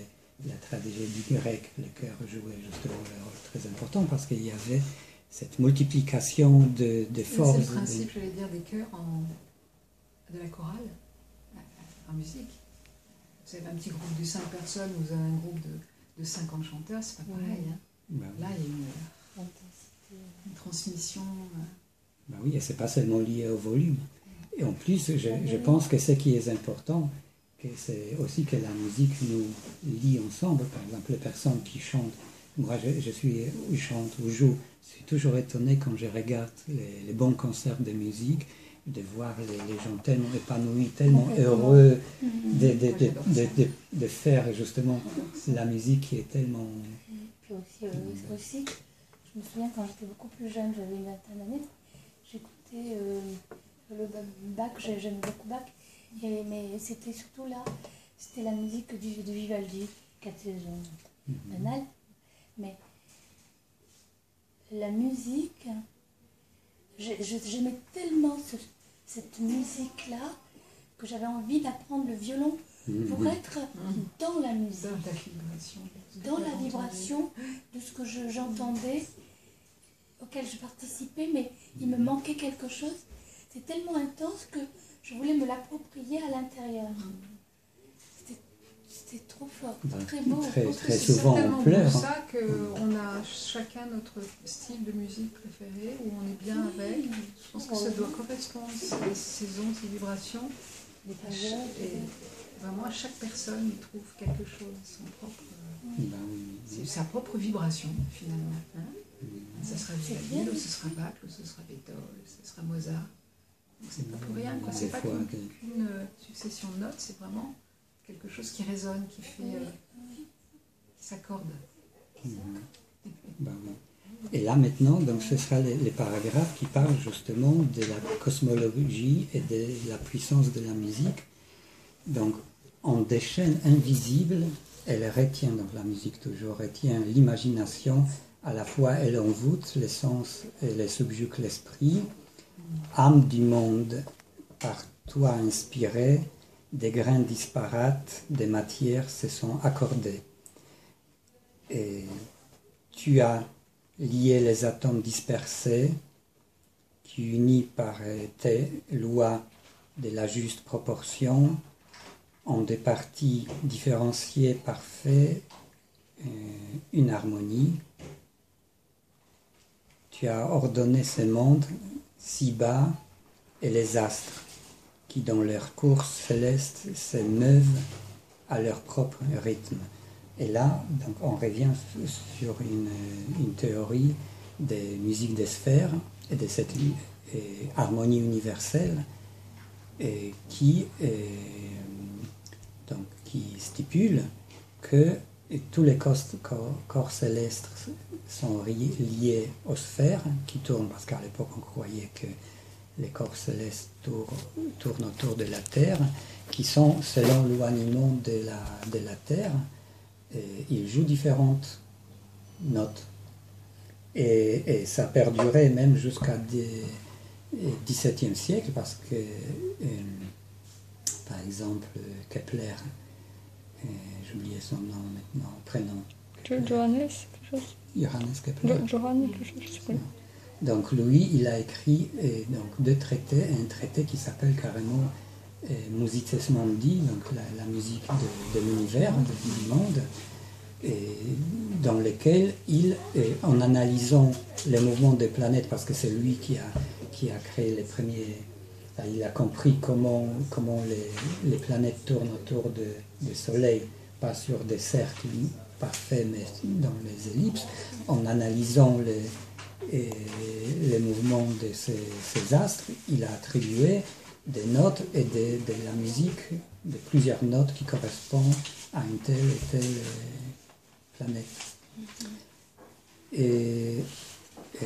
la tragédie grecque, le chœur jouait justement un rôle très important parce qu'il y avait cette multiplication de, de forces. C'est le principe, de... j'allais dire, des chœurs en, de la chorale, en musique. Vous avez un petit groupe de cinq personnes, vous avez un groupe de, de cinquante chanteurs, c'est pas pareil. Hein. Bah, là, il y a une, une transmission. Bah oui, et c'est pas seulement lié au volume. Et en plus, je, je pense que ce qui est important, que c'est aussi que la musique nous lie ensemble. Par exemple, les personnes qui chantent, moi je, je suis, ou chante ou joue, je suis toujours étonné quand je regarde les, les bons concerts de musique, de voir les, les gens tellement épanouis, tellement heureux de, de, de, de, de, de faire justement la musique qui est tellement... Puis aussi, euh, aussi, je me souviens quand j'étais beaucoup plus jeune, j'avais une vingtaine d'années, j'écoutais euh, le Bach, j'aime beaucoup Bach, et, mais c'était surtout là, c'était la musique du, de Vivaldi, qui était banale, mm-hmm. mais la musique, j'aimais tellement ce, cette musique-là que j'avais envie d'apprendre le violon pour mmh. être mmh. dans la musique, dans la vibration, dans la vibration de ce que je, j'entendais, auquel je participais, mais il me manquait quelque chose. C'est tellement intense que je voulais me l'approprier à l'intérieur. C'était, c'était trop fort, très beau. Très, très souvent on pleure. C'est ça qu'on a chacun notre style de musique préféré, où on est bien avec. Je pense que ça doit correspondre à ces saisons, ces vibrations. Et vraiment, à chaque personne, il trouve quelque chose, son propre, ben oui. c'est sa propre vibration, finalement. Hein, ce sera Vivaldi, ou ce sera Bach, ou ce sera Beethoven, ou ce sera Mozart. Donc c'est pas pour rien, quoi. C'est pas qu'une, qu'une succession de notes, c'est vraiment quelque chose qui résonne, qui fait, euh, qui s'accorde. Mmh. Ben oui. Et là maintenant, donc ce sera les, les paragraphes qui parlent justement de la cosmologie et de la puissance de la musique. Donc, en des chaînes invisibles, elle retient, donc la musique toujours retient l'imagination, à la fois elle envoûte les sens et elle subjugue l'esprit. Âme du monde, par toi inspirée, des grains disparates, des matières se sont accordées. Et tu as lié les atomes dispersés, qui unis par tes lois de la juste proportion, en des parties différenciées parfaites, euh, une harmonie. Tu as ordonné ces mondes si bas et les astres, qui dans leur course céleste se meuvent à leur propre rythme. Et là, donc, on revient sur une, une théorie des musiques des sphères et de cette et, harmonie universelle et qui, et, donc, qui stipule que tous les corps, corps, corps célestes sont liés aux sphères qui tournent, parce qu'à l'époque on croyait que les corps célestes tournent, tournent autour de la Terre, qui sont selon l'éloignement de la, de la Terre. Et ils jouent différentes notes. Et, et ça perdurait même jusqu'à le dix-septième siècle, parce que, euh, par exemple, Kepler, euh, j'ai oublié son nom maintenant, prénom. Johannes, quelque chose. Johannes Kepler. Johannes, quelque chose, je sais pas. Donc lui, il a écrit euh, donc, deux traités, un traité qui s'appelle carrément euh, Musices Mundi, donc la, la musique de, de l'univers, de, du monde, et dans lequel il, et en analysant les mouvements des planètes, parce que c'est lui qui a, qui a créé les premiers, enfin, il a compris comment, comment les, les planètes tournent autour de, du Soleil, pas sur des cercles parfaits, mais dans les ellipses, en analysant les, et les mouvements de ces, ces astres, il a attribué des notes et de, de la musique, de plusieurs notes qui correspondent à une telle et telle planète. Et, et,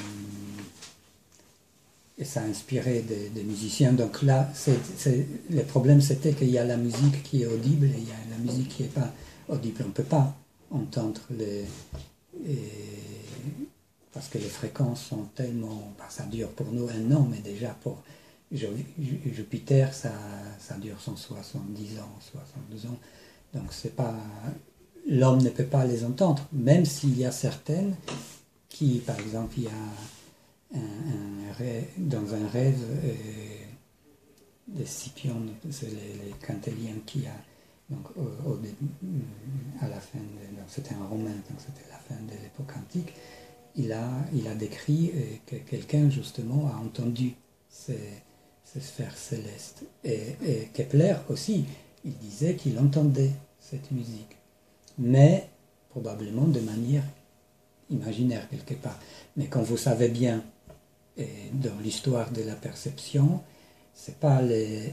et ça a inspiré des, des musiciens. Donc là, c'est, c'est, le problème c'était qu'il y a la musique qui est audible et il y a la musique qui n'est pas audible. On ne peut pas entendre les... Et, parce que les fréquences sont tellement... Ben, ça dure pour nous un an, mais déjà pour Jupiter, ça, ça dure cent soixante-dix ans, soixante-douze ans. Donc c'est pas... l'homme ne peut pas les entendre, même s'il y a certaines qui, par exemple, il y a un, un rêve, dans un rêve euh, de Scipion, c'est les, les Cantaliens qui a, donc au, au, à la fin, de, donc c'était un romain, donc c'était la fin de l'époque antique, il a, il a décrit euh, que quelqu'un justement a entendu ces, ces sphères célestes. Et, et Kepler aussi, il disait qu'il entendait cette musique, mais probablement de manière imaginaire quelque part. Mais comme vous savez bien, et dans l'histoire de la perception, c'est pas les,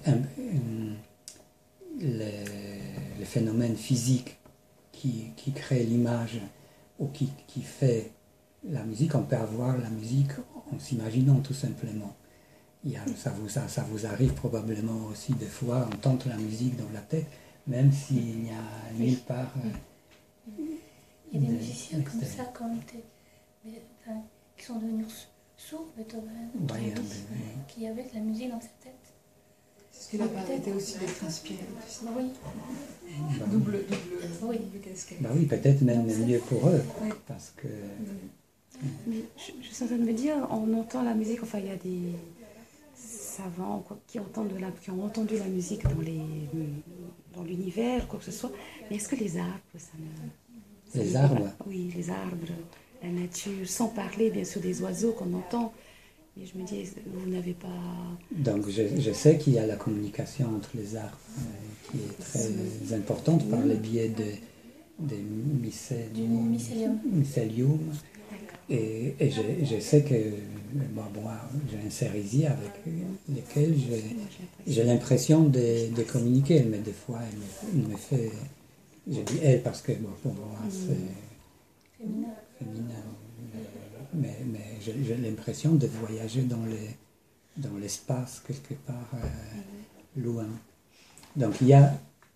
les, les phénomènes physiques qui, qui créent l'image ou qui, qui fait la musique. On peut avoir la musique en s'imaginant tout simplement. Il y a, ça, vous, ça, ça vous arrive probablement aussi des fois entendre la musique dans la tête, même s'il n'y a nulle part. Euh, Il y a des musiciens comme ça qui, ont été, mais, enfin, qui sont devenus sourds, Beethoven, ouais, Travis, ouais. qui avaient de la musique dans sa tête. Ce qui l'a permettait aussi d'être inspiré. Oui. bah, Double, double, Oui. double casquette. bah oui, peut-être même mieux pour eux, Oui. parce que Mais je, je suis en train de me dire, on entend la musique, enfin il y a des savants quoi, qui, entendent de la, qui ont entendu la musique dans, les, dans l'univers, quoi que ce soit, mais est-ce que les arbres, ça ne... ça les ne- arbres, Oui, les arbres, la nature, sans parler bien sûr des oiseaux qu'on entend. Mais je me dis, vous n'avez pas... donc je, je sais qu'il y a la communication entre les arbres euh, qui est très importante par le biais de, des mycé- Du mycélium. mycélium. Et, et je, je sais que bon, moi, j'ai un cerisier avec lequel j'ai, j'ai l'impression de, de communiquer, mais des fois, il me, il me fait... Je dis elle parce que bon, pour moi, c'est Féminin. féminin. Mais, mais j'ai, j'ai l'impression de voyager dans, les, dans l'espace, quelque part euh, loin. Donc il y a...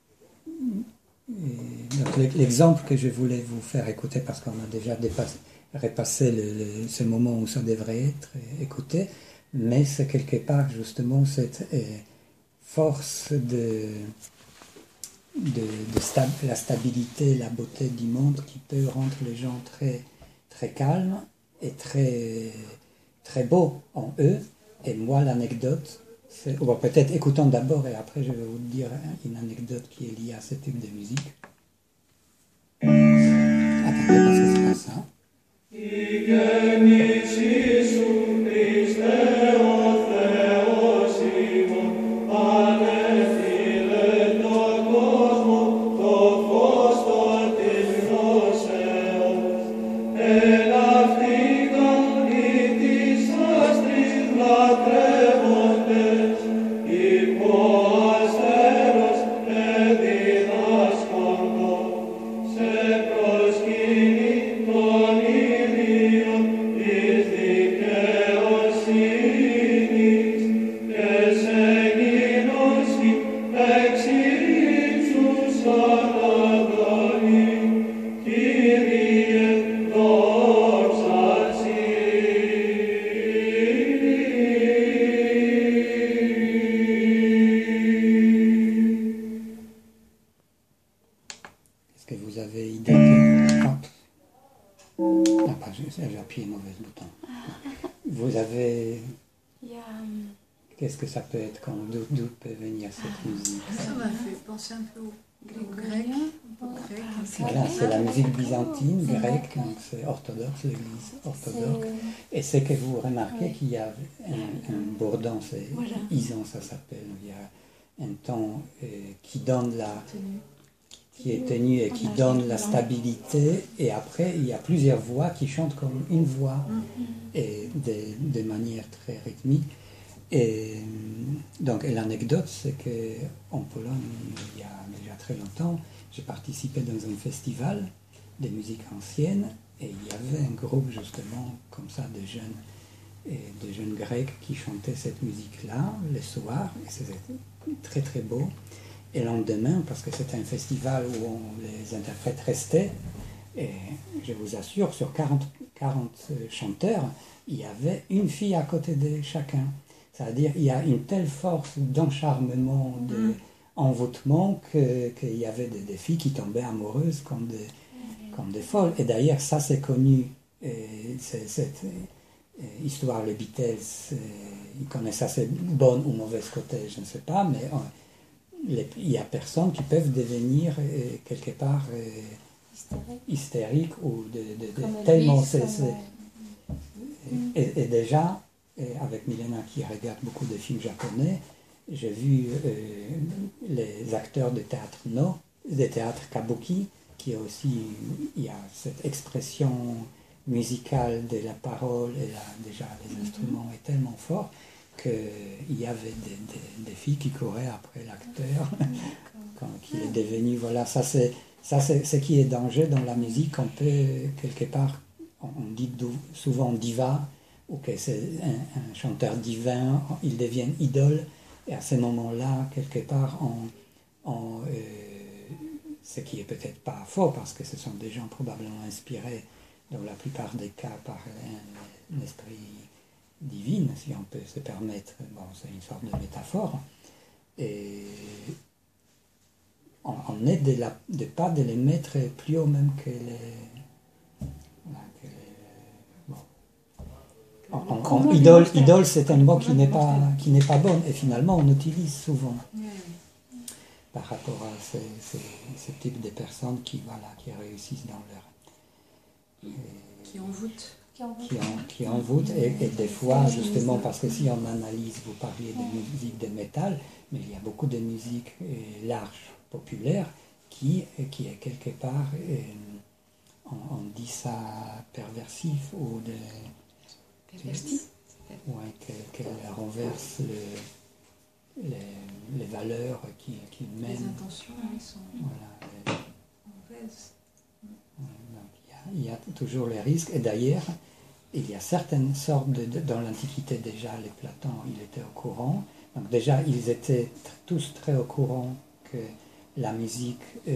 et donc, l'exemple que je voulais vous faire écouter, parce qu'on a déjà dépassé, repassé le, le, ce moment où ça devrait être écouté, mais c'est quelque part justement cette euh, force de, de, de sta- la stabilité, la beauté du monde qui peut rendre les gens très, très calmes et très, très beaux en eux. Et moi, l'anecdote, c'est, ou peut-être écoutons d'abord et après je vais vous dire une anecdote qui est liée à ce type de musique. Attendez, parce que c'est pas ça. Est-ce que vous avez idée que... Hop. Ah, pas, j'ai j'ai appuyé le mauvais bouton. Vous avez... Il y a... hum, Qu'est-ce que ça peut être quand d'où, d'où peut venir cette musique? Ça m'a fait penser un peu au au grec. Au grec. Voilà, c'est la musique byzantine, grecque, donc c'est orthodoxe, l'église orthodoxe. Et c'est que vous remarquez Ouais. qu'il y a un, un bourdon, c'est Voilà. Isan, ça s'appelle. Il y a un ton euh, qui donne la... qui est tenu et qui donne la stabilité. Et après, il y a plusieurs voix qui chantent comme une voix et de, de manière très rythmique. Et donc, et l'anecdote, c'est qu'en Pologne, il y a déjà très longtemps, j'ai participé dans un festival de musique ancienne et il y avait un groupe justement comme ça de jeunes, et de jeunes grecs qui chantaient cette musique-là le soir et c'était très très beau. Et le lendemain, parce que c'était un festival où on, les interprètes restaient, et je vous assure, sur quarante, quarante chanteurs, il y avait une fille à côté de chacun. C'est-à-dire il y a une telle force d'encharmement de, envoûtement que- qu'il y avait des, des filles qui tombaient amoureuses comme des, comme des folles. Et d'ailleurs, ça c'est connu, et c'est- cette euh, histoire, les Beatles, euh, ils connaissent assez bonne ou mauvaise côté, je ne sais pas, mais euh, les- il y a personnes qui peuvent devenir euh, quelque part euh, Hystérique. hystériques ou de, de- de- Comme Elvis, tellement c'est- comme, c'est- euh, mm. et, et déjà, et avec Milena qui regarde beaucoup de films japonais, j'ai vu euh, les acteurs de théâtre no, de théâtre kabuki, qui est aussi, il y a cette expression musicale de la parole et la, déjà les instruments est tellement fort qu'il y avait des, des- des filles qui couraient après l'acteur quand il est devenu, voilà, ça c'est ça c'est ce qui est danger dans la musique, on peut quelque part, on, on dit dou- souvent diva, ou que c'est un, un chanteur divin, il devient idole, et à ce moment-là, quelque part, on, on, euh, ce qui est peut-être pas faux, parce que ce sont des gens probablement inspirés, dans la plupart des cas, par un, un esprit divin, si on peut se permettre, bon, c'est une sorte de métaphore, et on, on est de, la, de pas de les mettre plus haut même que les... voilà, que les- bon. En- en- en- Comment idole, alimentaire. idole, c'est un mot qui Comment n'est pas, alimentaire. qui n'est pas bon, et finalement on utilise souvent Ouais. par rapport à ces, ces, ce type de personnes qui, voilà, qui réussissent dans leur... Qui envoûte. Qui en veut. qui, en, qui envoûtent, et, et des fois, justement, parce que si on analyse, vous parliez de musique de métal, mais il y a beaucoup de musique euh, large, populaire, qui, qui est quelque part, euh, on, on dit ça perversif, ou de... Perverti. Ouais, que- qu'elle renverse le- les, les valeurs qui, qui Les mènent. intentions, elles sont Voilà, mauvaises. donc, il, y a, il y a toujours les risques. Et d'ailleurs, il y a certaines sortes, de, de- dans l'Antiquité déjà, les Platon, il était au courant. Donc déjà, ils étaient tr- tous très au courant que la musique euh,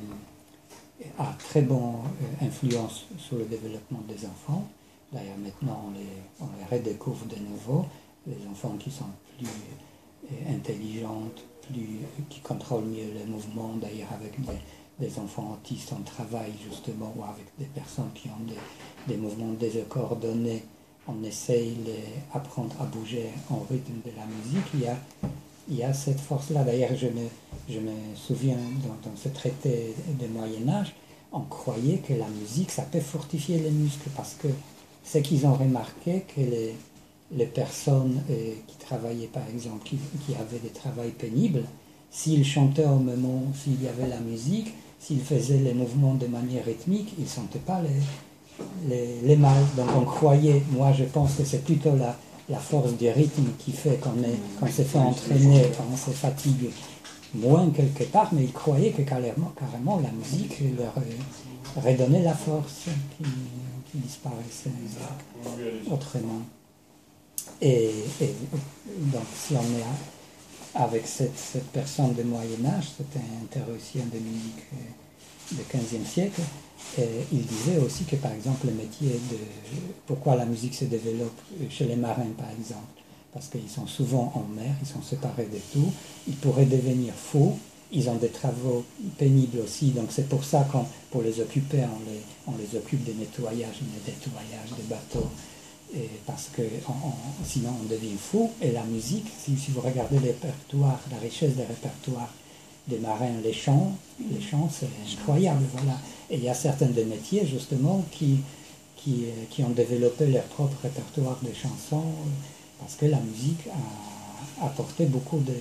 a très bonne euh, influence sur le développement des enfants. D'ailleurs, maintenant, on les, on les redécouvre de nouveau. Les enfants qui sont plus euh, intelligentes, plus, qui contrôlent mieux les mouvements. D'ailleurs, avec des, des enfants autistes, on travaille justement, ou avec des personnes qui ont des, des mouvements décoordonnés. On essaye de les apprendre à bouger en rythme de la musique. Il y a, il y a cette force-là. D'ailleurs, je me, je me souviens, dans, dans ce traité de Moyen-Âge, on croyait que la musique, ça peut fortifier les muscles, parce que c'est qu'ils ont remarqué que les, les personnes euh, qui travaillaient, par exemple, qui, qui avaient des travails pénibles, s'ils chantaient au moment, s'il y avait la musique, s'ils faisaient les mouvements de manière rythmique, ils ne sentaient pas les, les, les mal. Donc on croyait, moi je pense que c'est plutôt la, la force du rythme qui fait qu'on est, qu'on se fait entraîner, qu'on se fatigue moins quelque part, mais ils croyaient que carrément, carrément la musique leur euh, redonnait la force qui, qui disparaissait autrement. Et, et donc si on est à- avec cette, cette personne du Moyen-Âge, c'était un théoricien de musique euh, du quinzième siècle, et il disait aussi que par exemple le métier de... Pourquoi la musique se développe chez les marins par exemple, parce qu'ils sont souvent en mer, ils sont séparés de tout, ils pourraient devenir fous, ils ont des travaux pénibles aussi, donc c'est pour ça qu'on, pour les occuper, on les, on les occupe des nettoyages, des nettoyages des bateaux, et parce que on- on- sinon on devient fou. Et la musique, si, si vous regardez le répertoire, la richesse des répertoires des marins, les chants, les chants c'est incroyable, voilà. Et il y a certains des métiers justement qui, qui, euh, qui ont développé leur propre répertoire de chansons, euh, parce que la musique a apporté beaucoup de,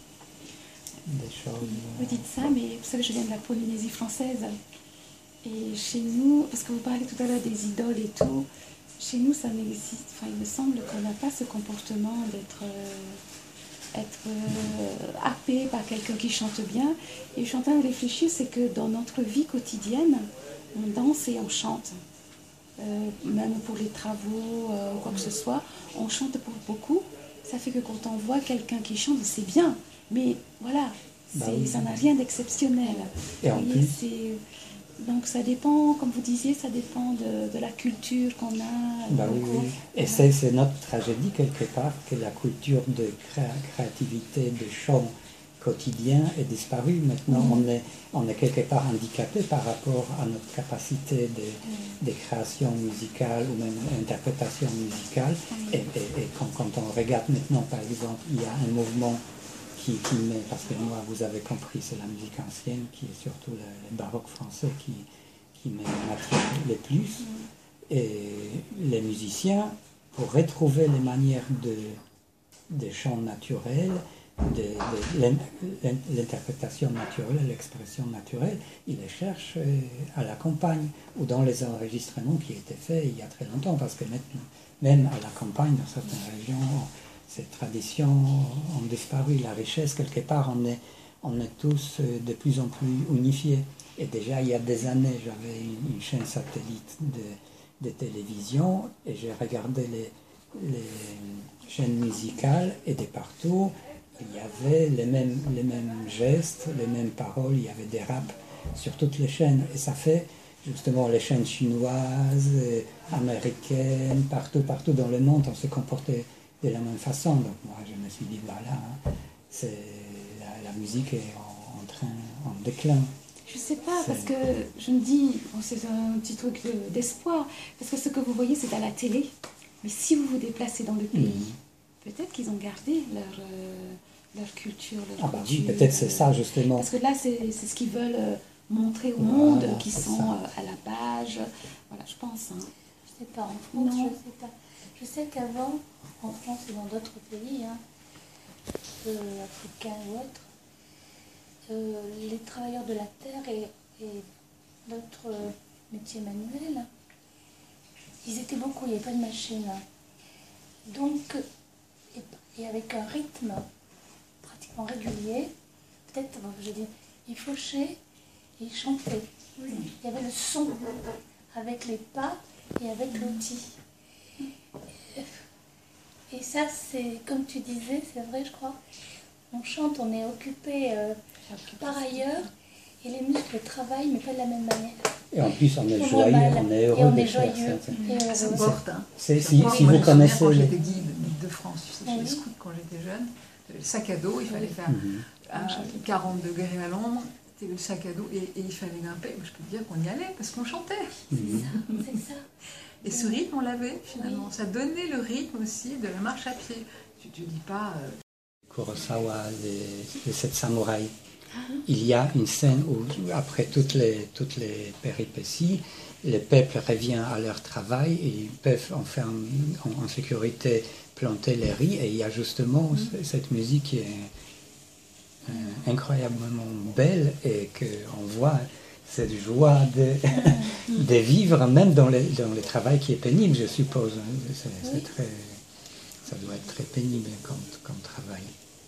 de choses. Vous dites ça, mais vous savez, je viens de la Polynésie française. Et chez nous, parce que vous parlez tout à l'heure des idoles et tout, chez nous, ça n'existe. Enfin, il me semble qu'on n'a pas ce comportement d'être euh, être, euh, happé par quelqu'un qui chante bien. Et je suis en train de réfléchir, c'est que dans notre vie quotidienne, on danse et on chante. Euh, même pour les travaux, euh, quoi que ce soit, on chante pour beaucoup. Ça fait que quand on voit quelqu'un qui chante, c'est bien. Mais voilà, Bah c'est- oui. ça n'a rien d'exceptionnel. Et en Vous voyez, plus- c'est- donc ça dépend, comme vous disiez, ça dépend de, de la culture qu'on a. Bah oui, beaucoup. oui. Et c'est, c'est notre tragédie quelque part que la culture de créa- créativité, de chant quotidien est disparu. Maintenant, Mhm. on, est, on est quelque part handicapé par rapport à notre capacité de, de création musicale ou même interprétation musicale. Et, et- et quand, quand on regarde maintenant, par exemple, il y a un mouvement qui, qui met, parce que moi, vous avez compris, c'est la musique ancienne, qui est surtout le, le baroque français qui, qui m'attire le plus. Et les musiciens, pour retrouver les manières de, des chants naturels, de, de l'in- l'interprétation naturelle, l'expression naturelle, ils les cherchent euh, à la campagne ou dans les enregistrements qui étaient faits il y a très longtemps, parce que maintenant, même à la campagne, dans certaines régions, ces traditions ont disparu. La richesse, quelque part, on est, on est tous euh, de plus en plus unifiés. Et déjà, il y a des années, j'avais une, une chaîne satellite de, de télévision et j'ai regardé les, les chaînes musicales et de partout, il y avait les mêmes, les mêmes gestes, les mêmes paroles, il y avait des raps sur toutes les chaînes. Et ça fait justement les chaînes chinoises, euh, américaines, partout, partout dans le monde, on se comportait de la même façon. Donc moi, je me suis dit, voilà, hein, c'est, la, la musique est en, en train, en déclin. Je sais pas, C'est- parce que je me dis, bon, c'est un petit truc de- d'espoir, parce que ce que vous voyez, c'est à la télé. Mais si vous vous déplacez dans le pays, Mhm. peut-être qu'ils ont gardé leur, euh, leur culture, leur Ah bah oui, coutume, peut-être c'est euh, ça justement. Parce que là, c'est c'est ce qu'ils veulent euh, montrer au Voilà, monde, qu'ils c'est sont ça. euh, à la page. Voilà, je pense. hein. Je sais pas, en France, Non. je sais pas. Je sais qu'avant, en France et dans d'autres pays, hein, euh, africains ou autres, euh, les travailleurs de la terre et, et d'autres euh, métiers manuels, ils étaient beaucoup, il n'y avait pas de machine. Donc, et, et avec un rythme pratiquement régulier, peut-être, bon, je dis, ils fauchaient et ils chantaient. Il y avait le son avec les pas et avec l'outil. Et ça, c'est, comme tu disais, c'est vrai, je crois, on chante, on est occupé euh, par ailleurs, et les muscles travaillent, mais pas de la même manière. Et en plus, on est Moins joyeux, mal. on est Et heureux on de est faire joyeux ça. et Ça heureux. porte, hein. C'est- Ça si, porte. si Moi, vous je me souviens, connaissez... quand les- j'étais guide, guide de France, tu sais, chez les Oui. scouts quand j'étais jeune, j'avais le sac à dos, il fallait faire Mhm. à quarante degrés à l'ombre, c'était le sac à dos et, et il fallait grimper. Je peux te dire qu'on y allait parce qu'on chantait. Mhm. C'est ça. Et ce rythme, on l'avait finalement. Ça donnait le rythme aussi de la marche à pied. Tu te dis pas. euh, Kurosawa, les, les sept samouraïs. Il y a une scène où, après toutes les, toutes les péripéties, le peuple revient à leur travail et ils peuvent en, faire, en, en sécurité planter les riz. Et il y a justement c- cette musique qui est euh, incroyablement belle et qu'on voit cette joie de, de vivre, même dans le, dans le travail qui est pénible, je suppose. C'est, c'est Oui. très, ça doit être très pénible comme, comme travail.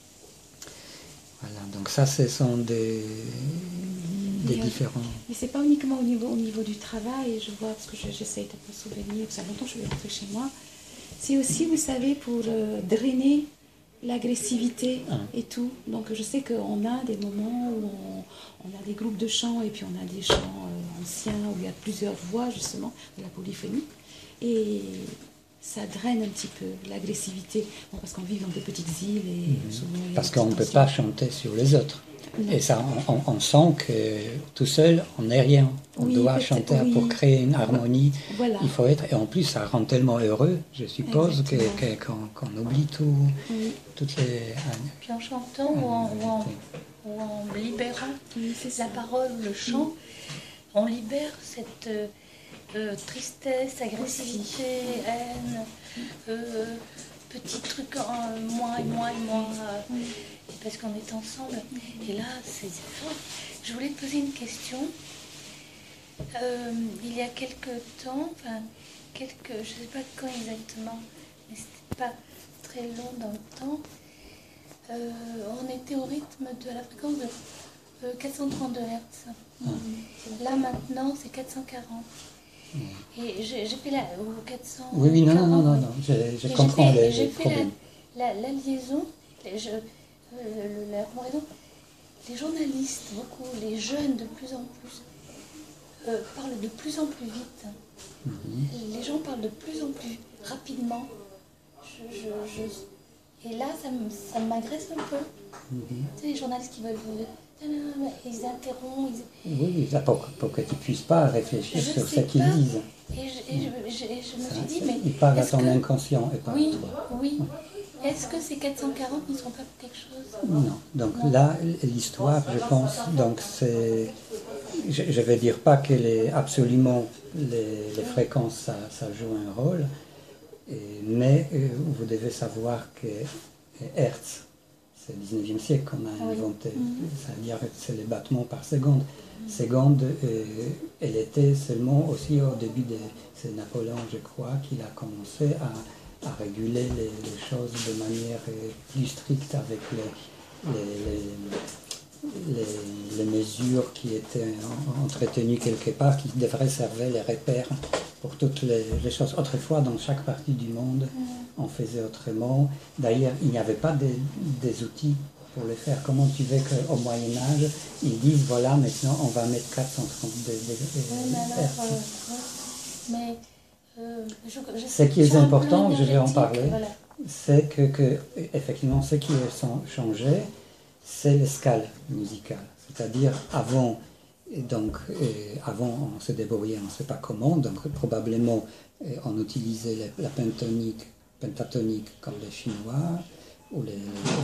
Voilà, donc ça, ce sont des, des Mais, euh, différents... Mais c'est pas uniquement au niveau, au niveau du travail, je vois, parce que je- j'essaie de me souvenir, ça fait longtemps que je suis rentrée chez moi. C'est aussi, vous savez, pour euh, drainer l'agressivité Ah. et tout. Donc je sais qu'on a des moments où on, on a des groupes de chants et puis on a des chants euh, anciens où il y a plusieurs voix, justement, de la polyphonie. Et ça draine un petit peu l'agressivité. Bon, parce qu'on vit dans des petites îles et souvent, il y a Parce des qu'on ne petites peut pas tensions. chanter sur les autres. Non. Et ça, on, on- on sent que tout seul, on n'est rien. On Oui, doit peut-être, chanter oui. pour créer une harmonie. Voilà. Il faut être... Et en plus, ça rend tellement heureux, je suppose, que, Exactement. que- qu'on, qu'on oublie tout, Oui, toutes les... Puis en chantant ou en, ou en, ou en libérant oui, c'est ça. la parole ou le chant, on libère cette euh, euh, tristesse, agressivité, haine, euh, petits trucs en moi et moi et moi, euh, parce qu'on est ensemble. Et là, c'est fort. Je voulais te poser une question. Euh, il y a quelque temps, enfin, quelques, je ne sais pas quand exactement, mais c'était pas très long dans le temps, euh, on était au rythme de la fréquence de euh, quatre cent trente-deux hertz. Là maintenant, c'est quatre cent quarante. Et j'ai j'ai fait la. Ou quatre cents. Oui, oui, non, non, non, non, oui. non, je, je Et comprends j'ai fait, les, j'ai les fait la, problèmes. la, la liaison, les, je, euh, le- la comparaison. Les journalistes, beaucoup, les jeunes de plus en plus, euh, parlent de plus en plus vite. Mhm. Les gens parlent de plus en plus rapidement. Je, je, je- Et là, ça me- ça m'agresse un peu. Mhm. Tu sais, les journalistes qui veulent... euh, Ils interrompent. Ils... Oui, oui, là, pour, pour que tu ne puisses pas réfléchir Je sur ce sais qu'ils pas. disent. Et je, et je, je- et je me Ça, suis dit, ça, mais... ils parlent à est-ce ton que- inconscient et pas Oui, à toi. oui. Est-ce que ces quatre cent quarante ne sont pas pour quelque chose? Non. Donc Non. là, l'histoire, je pense, donc c'est... Je ne vais dire pas que les, absolument les, les fréquences, ça, ça joue un rôle, et- mais euh, vous devez savoir que Hertz, c'est le dix-neuvième siècle qu'on a Oui. inventé, Mhm. c'est-à-dire c'est les battements par seconde. Seconde, euh, elle était seulement aussi au début de... C'est Napoléon, je crois, qu'il a commencé à, à réguler les, les choses de manière euh, plus stricte avec les, les, les, les- les mesures qui étaient en- entretenues quelque part, qui devraient servir les repères pour toutes les, les choses. Autrefois, dans chaque partie du monde, on faisait autrement. D'ailleurs, il n'y avait pas des, des outils pour le faire. Comment tu veux qu'au Moyen-Âge, ils disent, voilà, maintenant, on va mettre quatre cent trente-deux degrés. Oui, mais alors... Hertz. euh, ouais. Mais... euh, je- je- Ce qui est sur un plan important, je vais en énergétique, parler, voilà. c'est que, que, effectivement, ce qui a changé, c'est l'escale musicale. C'est-à-dire, avant, et donc, euh, avant, on se débrouillait, on ne sait pas comment, donc probablement, euh, on utilisait la, la pentatonique, pentatonique comme les Chinois ou les, les-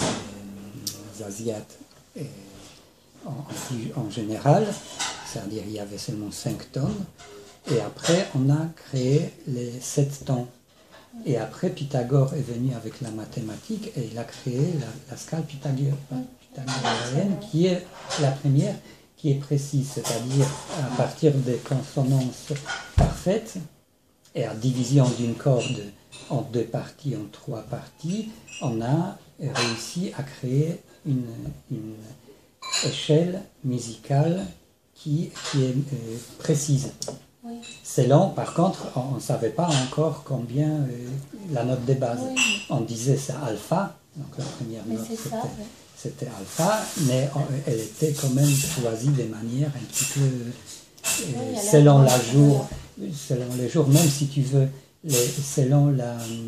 les Asiates euh, en, en- en général, c'est-à-dire il y avait seulement cinq tonnes, et après on a créé les sept tons. Et après, Pythagore est venu avec la mathématique et il a créé la, la scale pythagore- pythagoréenne, qui est la première, qui est précise, c'est-à-dire à partir des consonances parfaites et à division d'une corde en deux parties, en trois parties, on a réussi à créer une, une échelle musicale qui, qui est euh, précise. Oui. C'est lent, par contre, on ne savait pas encore combien euh, la note de base. Oui. On disait c'est alpha, donc la première Mais note c'est ça, c'était, ouais. c'était alpha, mais on- elle était quand même choisie de manière un petit peu euh, Oui, elle a selon un- la jour, selon les jours, même si tu veux, les, selon la